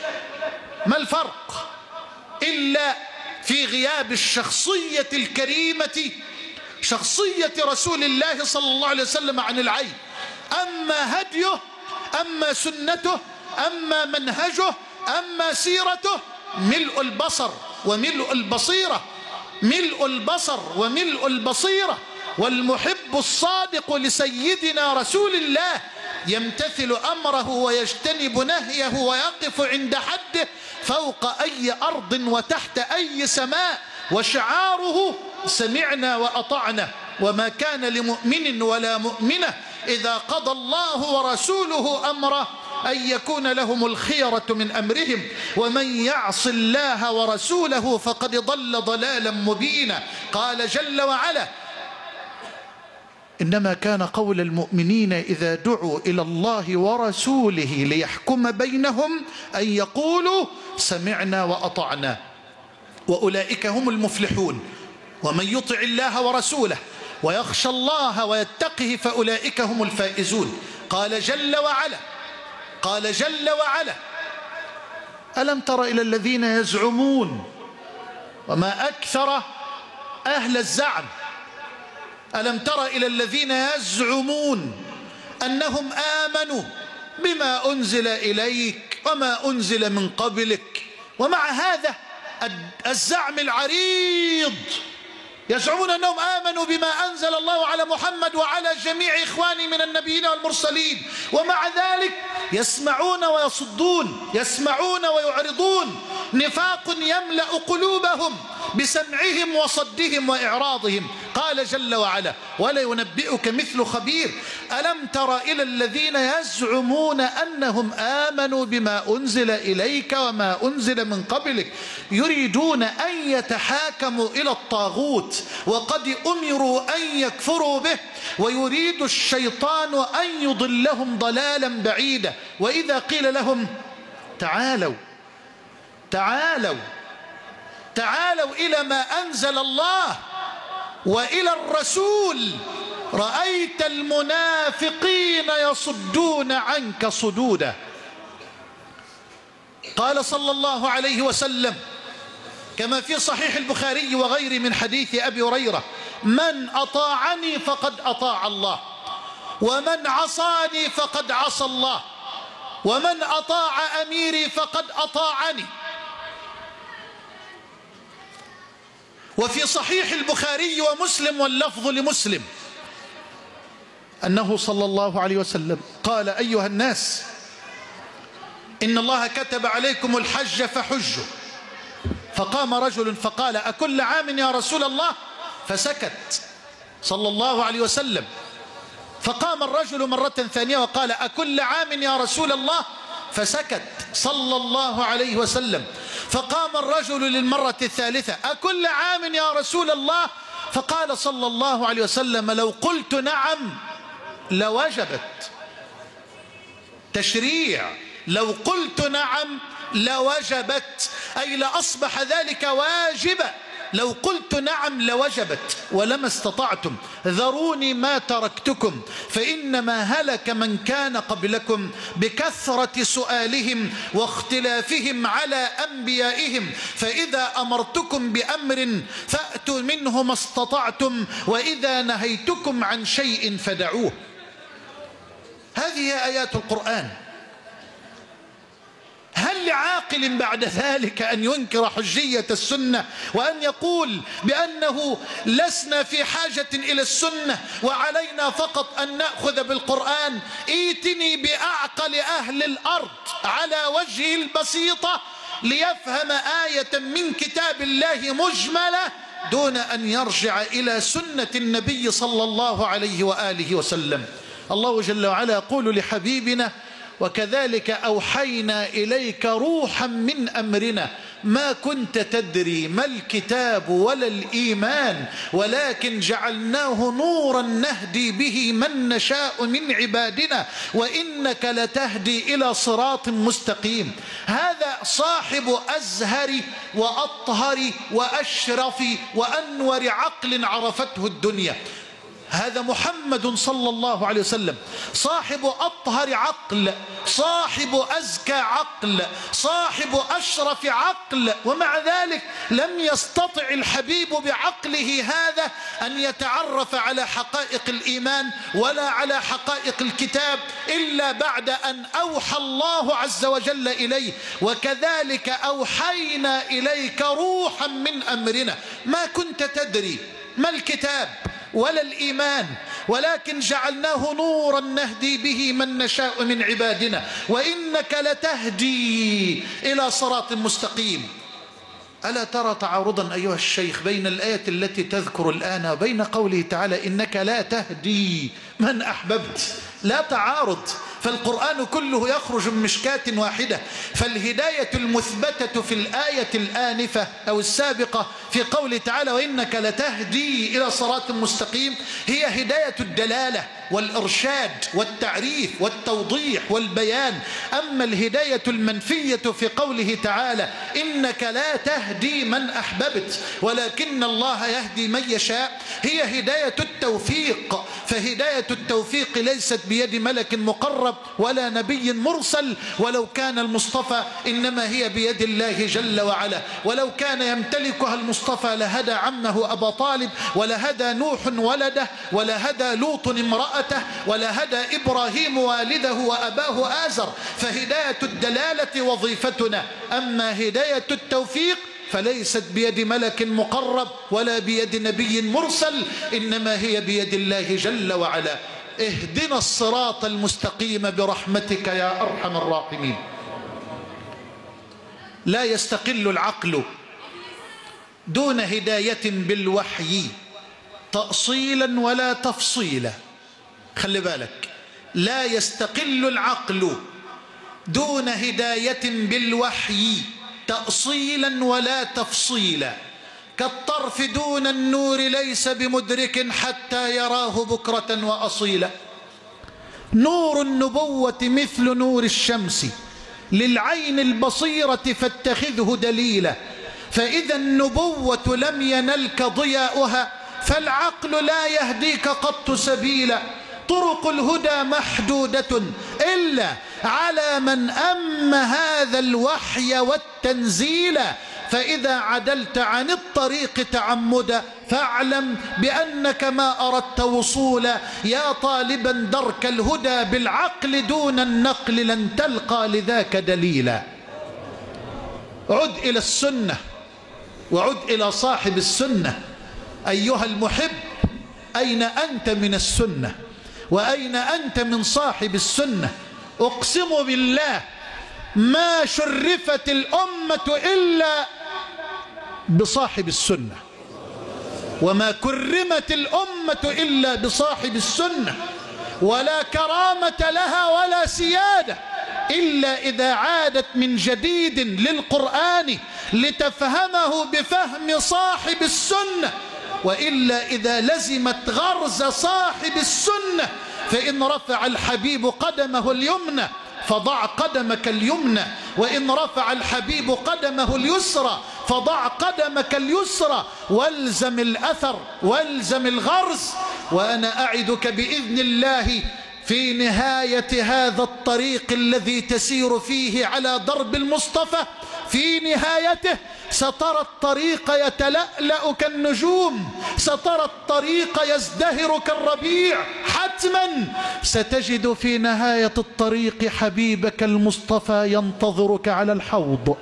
ما الفرق إلا في غياب الشخصية الكريمة، شخصية رسول الله صلى الله عليه وسلم عن العين. أما هديه، أما سنته، أما منهجه، أما سيرته ملء البصر وملء البصيرة، ملء البصر وملء البصيرة. والمحب الصادق لسيدنا رسول الله يمتثل أمره ويجتنب نهيه ويقف عند حده فوق أي أرض وتحت أي سماء، وشعاره سمعنا وأطعنا. وما كان لمؤمن ولا مؤمنة إذا قضى الله ورسوله أمره أن يكون لهم الخيرة من أمرهم ومن يعص الله ورسوله فقد ضل ضلالا مبينا. قال جل وعلا: إنما كان قول المؤمنين إذا دعوا إلى الله ورسوله ليحكم بينهم أن يقولوا سمعنا وأطعنا وأولئك هم المفلحون. ومن يطع الله ورسوله ويخشى الله ويتقه فأولئك هم الفائزون. قال جل وعلا: قال جل وعلا: ألم تر إلى الذين يزعمون، وما أكثر أهل الزعم، ألم تر إلى الذين يزعمون أنهم آمنوا بما أنزل إليك وما أنزل من قبلك، ومع هذا الزعم العريض يزعمون أنهم آمنوا بما أنزل الله على محمد وعلى جميع إخواني من النبيين والمرسلين، ومع ذلك يسمعون ويصدون، يسمعون ويعرضون. نفاق يملأ قلوبهم بسمعهم وصدهم وإعراضهم. قال جل وعلا: ولا ينبئك مثل خبير. ألم تر إلى الذين يزعمون أنهم آمنوا بما أنزل إليك وما أنزل من قبلك يريدون أن يتحاكموا إلى الطاغوت وقد أمروا أن يكفروا به ويريد الشيطان أن يضلهم ضلالا بعيدا. وإذا قيل لهم تعالوا تعالوا تعالوا إلى ما أنزل الله وإلى الرسول رأيت المنافقين يصدون عنك صدودا. قال صلى الله عليه وسلم كما في صحيح البخاري وغيره من حديث أبي هريرة: من أطاعني فقد أطاع الله، ومن عصاني فقد عصى الله، ومن أطاع أميري فقد أطاعني. وفي صحيح البخاري ومسلم واللفظ لمسلم أنه صلى الله عليه وسلم قال: أيها الناس، إن الله كتب عليكم الحج فحجوا. فقام رجل فقال: أكل عام يا رسول الله؟ فسكت صلى الله عليه وسلم. فقام الرجل مرة ثانية وقال: أكل عام يا رسول الله؟ فسكت صلى الله عليه وسلم. فقام الرجل للمرة الثالثة: أكل عام يا رسول الله؟ فقال صلى الله عليه وسلم: لو قلت نعم لوجبت. تشريع، لو قلت نعم لوجبت، أي لأصبح ذلك واجبا. لو قلت نعم لوجبت، ولما استطعتم ذروني ما تركتكم، فإنما هلك من كان قبلكم بكثرة سؤالهم واختلافهم على أنبيائهم، فإذا أمرتكم بأمر فأتوا منه ما استطعتم، وإذا نهيتكم عن شيء فدعوه. هذه آيات القرآن. هل لعاقل بعد ذلك أن ينكر حجية السنة وأن يقول بأنه لسنا في حاجة إلى السنة وعلينا فقط أن نأخذ بالقرآن؟ ائتني بأعقل أهل الأرض على وجه البسيطة ليفهم آية من كتاب الله مجملة دون أن يرجع إلى سنة النبي صلى الله عليه وآله وسلم. الله جل وعلا يقول لحبيبنا: وكذلك أوحينا إليك روحا من أمرنا ما كنت تدري ما الكتاب ولا الإيمان ولكن جعلناه نورا نهدي به من نشاء من عبادنا وإنك لتهدي إلى صراط مستقيم. هذا صاحب أزهر وأطهر وأشرف وأنور عقل عرفته الدنيا. هذا محمد صلى الله عليه وسلم، صاحب أطهر عقل، صاحب أزكى عقل، صاحب أشرف عقل، ومع ذلك لم يستطع الحبيب بعقله هذا أن يتعرف على حقائق الإيمان ولا على حقائق الكتاب إلا بعد أن أوحى الله عز وجل إليه: وكذلك أوحينا إليك روحا من أمرنا ما كنت تدري ما الكتاب ولا الإيمان ولكن جعلناه نورا نهدي به من نشاء من عبادنا وإنك لتهدي إلى صراط مستقيم. ألا ترى تعارضا أيها الشيخ بين الآية التي تذكر الآن وبين قوله تعالى: إنك لا تهدي من أحببت؟ لا تعارض، فالقرآن كله يخرج من مشكاة واحدة. فالهداية المثبتة في الآية الآنفة أو السابقة في قوله تعالى: وإنك لتهدي إلى صراط مستقيم، هي هداية الدلالة والإرشاد والتعريف والتوضيح والبيان. أما الهداية المنفية في قوله تعالى: إنك لا تهدي من أحببت ولكن الله يهدي من يشاء، هي هداية التوفيق. فهداية التوفيق ليست بيد ملك مقرب ولا نبي مرسل، ولو كان المصطفى إنما هي بيد الله جل وعلا. ولو كان يمتلكها المصطفى لهدى عمه أبا طالب، ولهدى نوح ولده، ولهدى لوط امرأته، ولهدى إبراهيم والده وأباه آزر. فهداية الدلالة وظيفتنا، أما هداية التوفيق فليست بيد ملك مقرب ولا بيد نبي مرسل، إنما هي بيد الله جل وعلا. اهدنا الصراط المستقيم برحمتك يا أرحم الراحمين. لا يستقل العقل دون هداية بالوحي تأصيلا ولا تفصيلا. خلي بالك، لا يستقل العقل دون هداية بالوحي تأصيلا ولا تفصيلا. كالطرف دون النور ليس بمدرك حتى يراه بكرة وأصيلا. نور النبوة مثل نور الشمس للعين البصيرة فاتخذه دليلا، فإذا النبوة لم ينلك ضياؤها فالعقل لا يهديك قط سبيلا. طرق الهدى محدودة إلا على من أم هذا الوحي والتنزيل، فإذا عدلت عن الطريق تعمدا فاعلم بأنك ما أردت وصولا. يا طالبا درك الهدى بالعقل دون النقل لن تلقى لذاك دليلا. عد إلى السنة وعد إلى صاحب السنة. أيها المحب، أين أنت من السنة؟ وأين أنت من صاحب السنة؟ أقسم بالله ما شرفت الأمة إلا بصاحب السنة، وما كرمت الأمة إلا بصاحب السنة، ولا كرامة لها ولا سيادة إلا إذا عادت من جديد للقرآن لتفهمه بفهم صاحب السنة، وإلا إذا لزمت غرز صاحب السنة. فإن رفع الحبيب قدمه اليمنى فضع قدمك اليمنى، وإن رفع الحبيب قدمه اليسرى فضع قدمك اليسرى، والزم الأثر والزم الغرز. وأنا أعدك بإذن الله في نهاية هذا الطريق الذي تسير فيه على درب المصطفى، في نهايته سترى الطريق يتلألأ كالنجوم، سترى الطريق يزدهر كالربيع. حتما ستجد في نهاية الطريق حبيبك المصطفى ينتظرك على الحوض.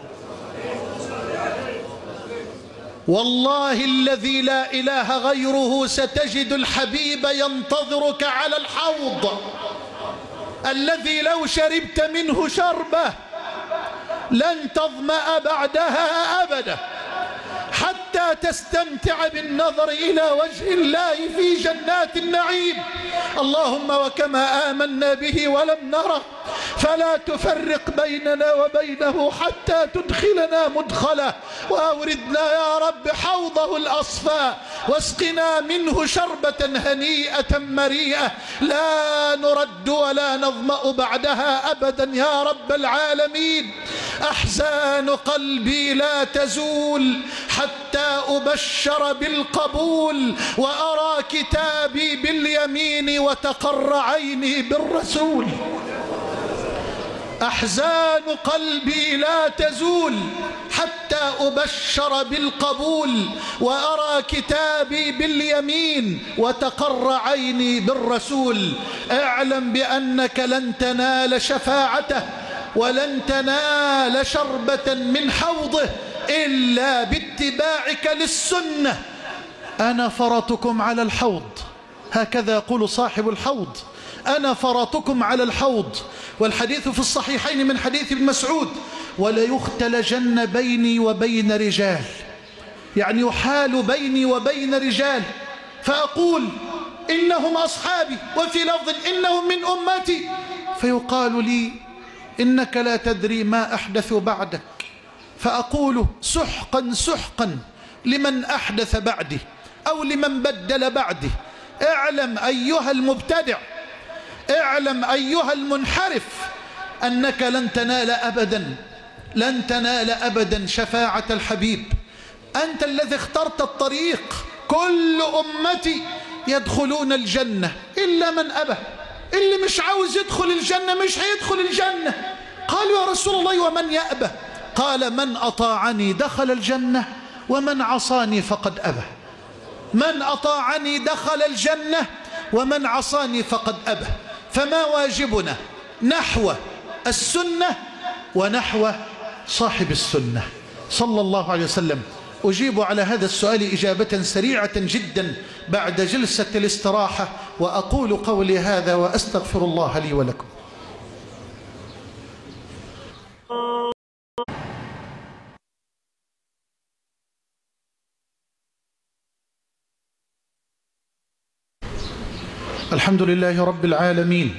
والله الذي لا إله غيره ستجد الحبيب ينتظرك على الحوض، الذي لو شربت منه شربة لن تظمأ بعدها أبدا، حتى تستمتع بالنظر إلى وجه الله في جنات النعيم. اللهم وكما آمنا به ولم نره فلا تفرق بيننا وبينه حتى تدخلنا مدخله، وأوردنا يا رب حوضه الأصفى، واسقنا منه شربة هنيئة مريئة لا نرد ولا نظمأ بعدها أبدا يا رب العالمين. أحزان قلبي لا تزول حتى أبشر بالقبول، وأرى كتابي باليمين وتقر عيني بالرسول. أحزان قلبي لا تزول حتى أبشر بالقبول، وأرى كتابي باليمين وتقر عيني بالرسول. اعلم بأنك لن تنال شفاعته ولن تنال شربة من حوضه إلا باتباعك للسنة. أنا فرطكم على الحوض، هكذا يقول صاحب الحوض، أنا فرطكم على الحوض. والحديث في الصحيحين من حديث ابن مسعود: وليختلجن بيني وبين رجال، يعني يحال بيني وبين رجال، فأقول إنهم أصحابي، وفي لفظ إنهم من أمتي، فيقال لي إنك لا تدري ما أحدث بعدك، فأقول سحقا سحقا لمن أحدث بعدي أو لمن بدل بعدي. اعلم أيها المبتدع، اعلم أيها المنحرف أنك لن تنال أبدا، لن تنال أبدا شفاعة الحبيب. أنت الذي اخترت الطريق. كل أمتي يدخلون الجنة إلا من أبى، اللي مش عاوز يدخل الجنة مش هيدخل الجنة. قالوا يا رسول الله ومن يأبى؟ قال من أطاعني دخل الجنة ومن عصاني فقد أبى. من أطاعني دخل الجنة ومن عصاني فقد أبى. فما واجبنا نحو السنة ونحو صاحب السنة صلى الله عليه وسلم؟ أجيب على هذا السؤال إجابة سريعة جدا بعد جلسة الاستراحة، وأقول قولي هذا وأستغفر الله لي ولكم. الحمد لله رب العالمين،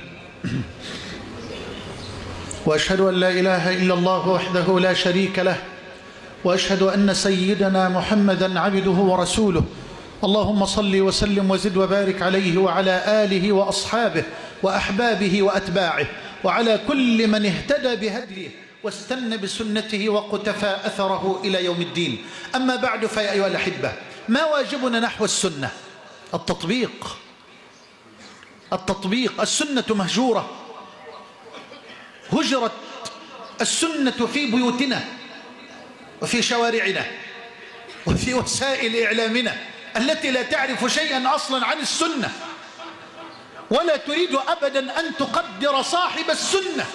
وأشهد أن لا إله إلا الله وحده لا شريك له، وأشهد أن سيدنا محمدا عبده ورسوله. اللهم صل وسلم وزد وبارك عليه وعلى آله وأصحابه وأحبابه وأتباعه وعلى كل من اهتدى بهديه واستنى بسنته وقتفى أثره إلى يوم الدين. أما بعد، فيا أيها الأحبة، ما واجبنا نحو السنة؟ التطبيق. التطبيق. السنة مهجورة، هجرت السنة في بيوتنا، وفي شوارعنا وفي وسائل إعلامنا التي لا تعرف شيئا أصلا عن السنة، ولا تريد أبدا أن تقدر صاحب السنة،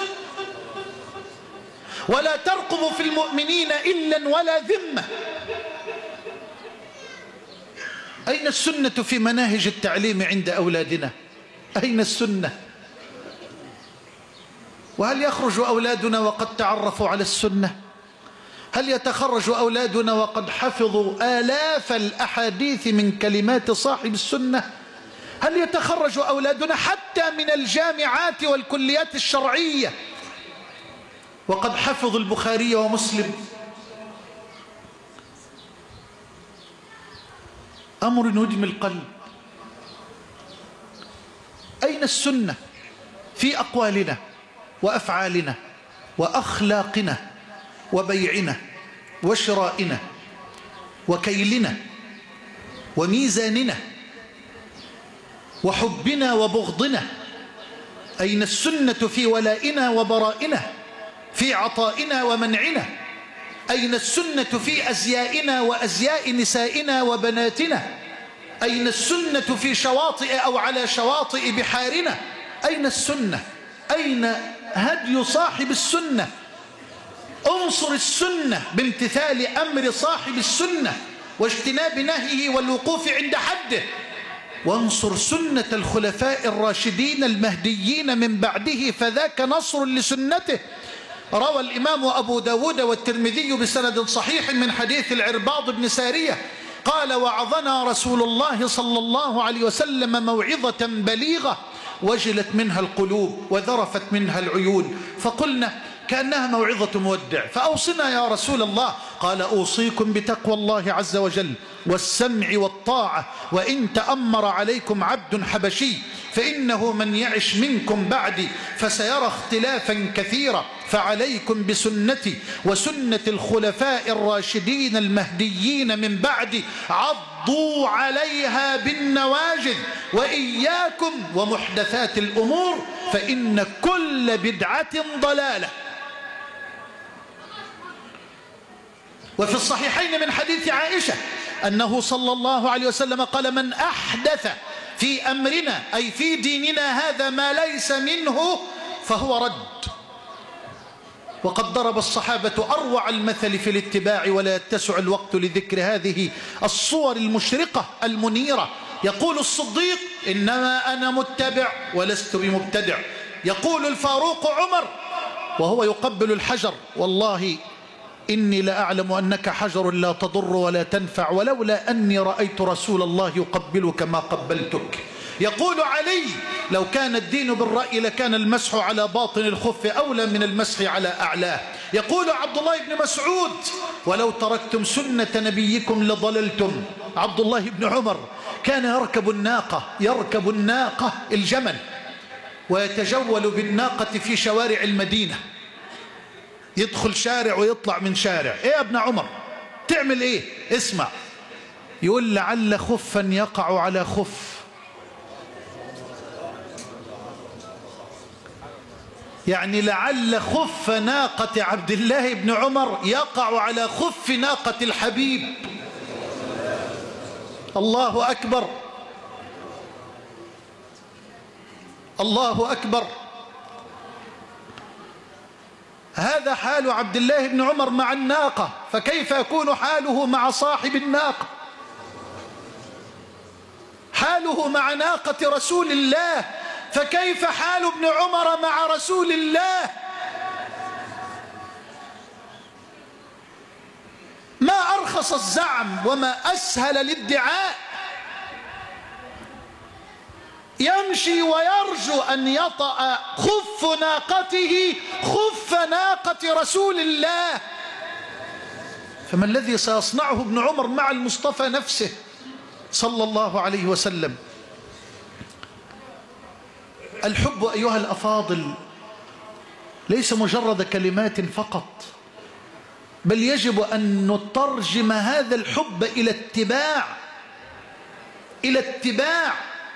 ولا ترقب في المؤمنين إلا ولا ذمة. أين السنة في مناهج التعليم عند أولادنا؟ أين السنة؟ وهل يخرج أولادنا وقد تعرفوا على السنة؟ هل يتخرج أولادنا وقد حفظوا آلاف الأحاديث من كلمات صاحب السنة؟ هل يتخرج أولادنا حتى من الجامعات والكليات الشرعية وقد حفظوا البخاري ومسلم؟ أمر يدمي القلب. أين السنة في أقوالنا وأفعالنا وأخلاقنا وبيعنا وشرائنا وكيلنا وميزاننا وحبنا وبغضنا؟ أين السنة في ولائنا وبرائنا، في عطائنا ومنعنا؟ أين السنة في أزيائنا وأزياء نسائنا وبناتنا؟ أين السنة في شواطئ أو على شواطئ بحارنا؟ أين السنة؟ أين هدي صاحب السنة؟ انصر السنة بامتثال أمر صاحب السنة واجتناب نهيه والوقوف عند حده، وانصر سنة الخلفاء الراشدين المهديين من بعده، فذاك نصر لسنته. روى الإمام أبو داود والترمذي بسند صحيح من حديث العرباض بن سارية قال: وعظنا رسول الله صلى الله عليه وسلم موعظة بليغة وجلت منها القلوب وذرفت منها العيون، فقلنا كأنها موعظة مودع، فأوصنا يا رسول الله. قال: أوصيكم بتقوى الله عز وجل والسمع والطاعة، وإن تأمر عليكم عبد حبشي فإنه من يعش منكم بعدي فسيرى اختلافا كثيرا، فعليكم بسنتي وسنة الخلفاء الراشدين المهديين من بعدي، عضوا عليها بالنواجذ، وإياكم ومحدثات الأمور فإن كل بدعة ضلالة. وفي الصحيحين من حديث عائشة أنه صلى الله عليه وسلم قال: من أحدث في أمرنا أي في ديننا هذا ما ليس منه فهو رد. وقد ضرب الصحابة أروع المثل في الاتباع، ولا يتسع الوقت لذكر هذه الصور المشرقة المنيرة. يقول الصديق: إنما أنا متبع ولست بمبتدع. يقول الفاروق عمر وهو يقبل الحجر: والله إني لأعلم أنك حجر لا تضر ولا تنفع، ولولا أني رأيت رسول الله يقبلك ما قبلتك. يقول علي: لو كان الدين بالرأي لكان المسح على باطن الخف أولى من المسح على أعلاه. يقول عبد الله بن مسعود: ولو تركتم سنة نبيكم لضللتم. عبد الله بن عمر كان يركب الناقة الجمل ويتجول بالناقة في شوارع المدينة، يدخل شارع ويطلع من شارع. ايه يا ابن عمر تعمل ايه؟ اسمع، يقول: لعل خفا يقع على خف. يعني لعل خف ناقة عبد الله بن عمر يقع على خف ناقة الحبيب. الله أكبر، الله أكبر. هذا حال عبد الله بن عمر مع الناقة، فكيف يكون حاله مع صاحب الناقة؟ حاله مع ناقة رسول الله، فكيف حال ابن عمر مع رسول الله؟ ما أرخص الزعم وما أسهل الادعاء. يمشي ويرجو أن يطأ خف ناقته خف ناقة رسول الله. فما الذي سيصنعه ابن عمر مع المصطفى نفسه صلى الله عليه وسلم؟ الحب أيها الأفاضل ليس مجرد كلمات فقط، بل يجب أن نترجم هذا الحب إلى اتباع، إلى اتباع.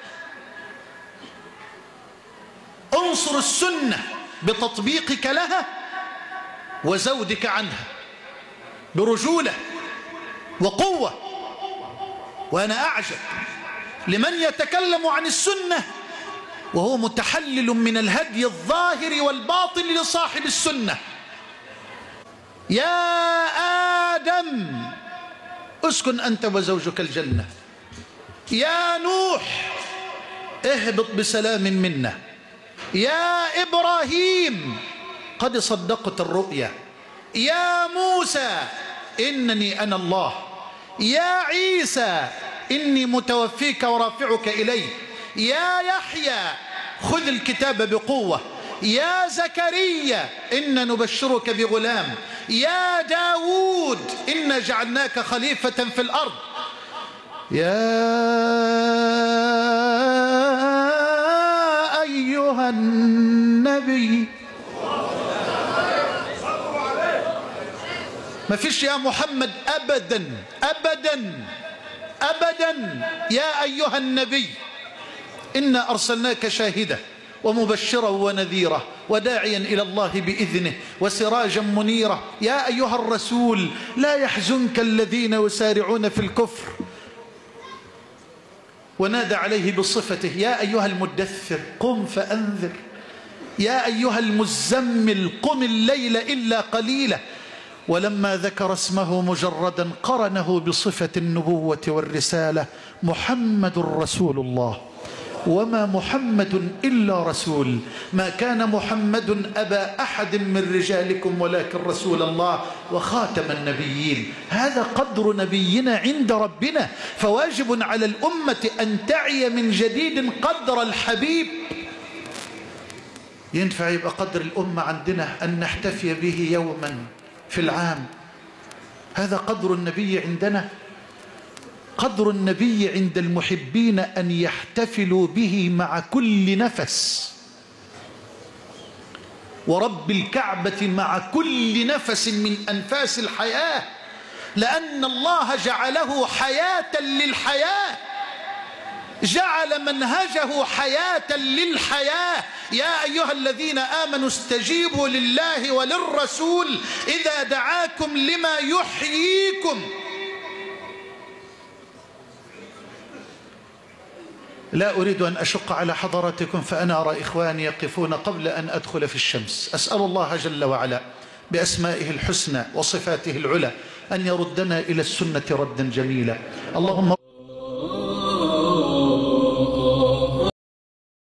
انصر السنة بتطبيقك لها وزودك عنها. برجولة وقوة. وأنا أعجب لمن يتكلم عن السنة وهو متحلل من الهدي الظاهر والباطن لصاحب السنة. يا آدم اسكن أنت وزوجك الجنة، يا نوح اهبط بسلام منا، يا إبراهيم قد صدقت الرؤيا، يا موسى إنني أنا الله، يا عيسى إني متوفيك ورافعك إلي، يا يحيى خذ الكتاب بقوة، يا زكريا إنا نبشرك بغلام، يا داود إنا جعلناك خليفة في الأرض، يا أيها النبي. ما فيش يا محمد أبدا أبدا أبدا. يا أيها النبي إنا أرسلناك شاهدا ومبشرا ونذيرا وداعيا إلى الله بإذنه وسراجا منيرا. يا أيها الرسول لا يحزنك الذين يسارعون في الكفر. ونادى عليه بصفته يا أيها المدثر قم فأنذر، يا أيها المزمل قم الليل إلا قليلا. ولما ذكر اسمه مجردا قرنه بصفة النبوة والرسالة. محمد رسول الله وما محمد إلا رسول، ما كان محمد أبا أحد من رجالكم ولكن رسول الله وخاتم النبيين. هذا قدر نبينا عند ربنا، فواجب على الأمة أن تعي من جديد قدر الحبيب. ينفع يبقى قدر الأمة عندنا أن نحتفي به يوما في العام؟ هذا قدر النبي عندنا. قدر النبي عند المحبين أن يحتفلوا به مع كل نفس، ورب الكعبة مع كل نفس من أنفاس الحياة، لأن الله جعله حياة للحياة، جعل منهجه حياة للحياة. يا أيها الذين آمنوا استجيبوا لله وللرسول إذا دعاكم لما يحييكم. لا أريد أن أشق على حضراتكم، فأنا أرى إخواني يقفون قبل أن أدخل في الشمس. أسأل الله جل وعلا بأسمائه الحسنى وصفاته العلى أن يردنا إلى السنة ردا جميلا. اللهم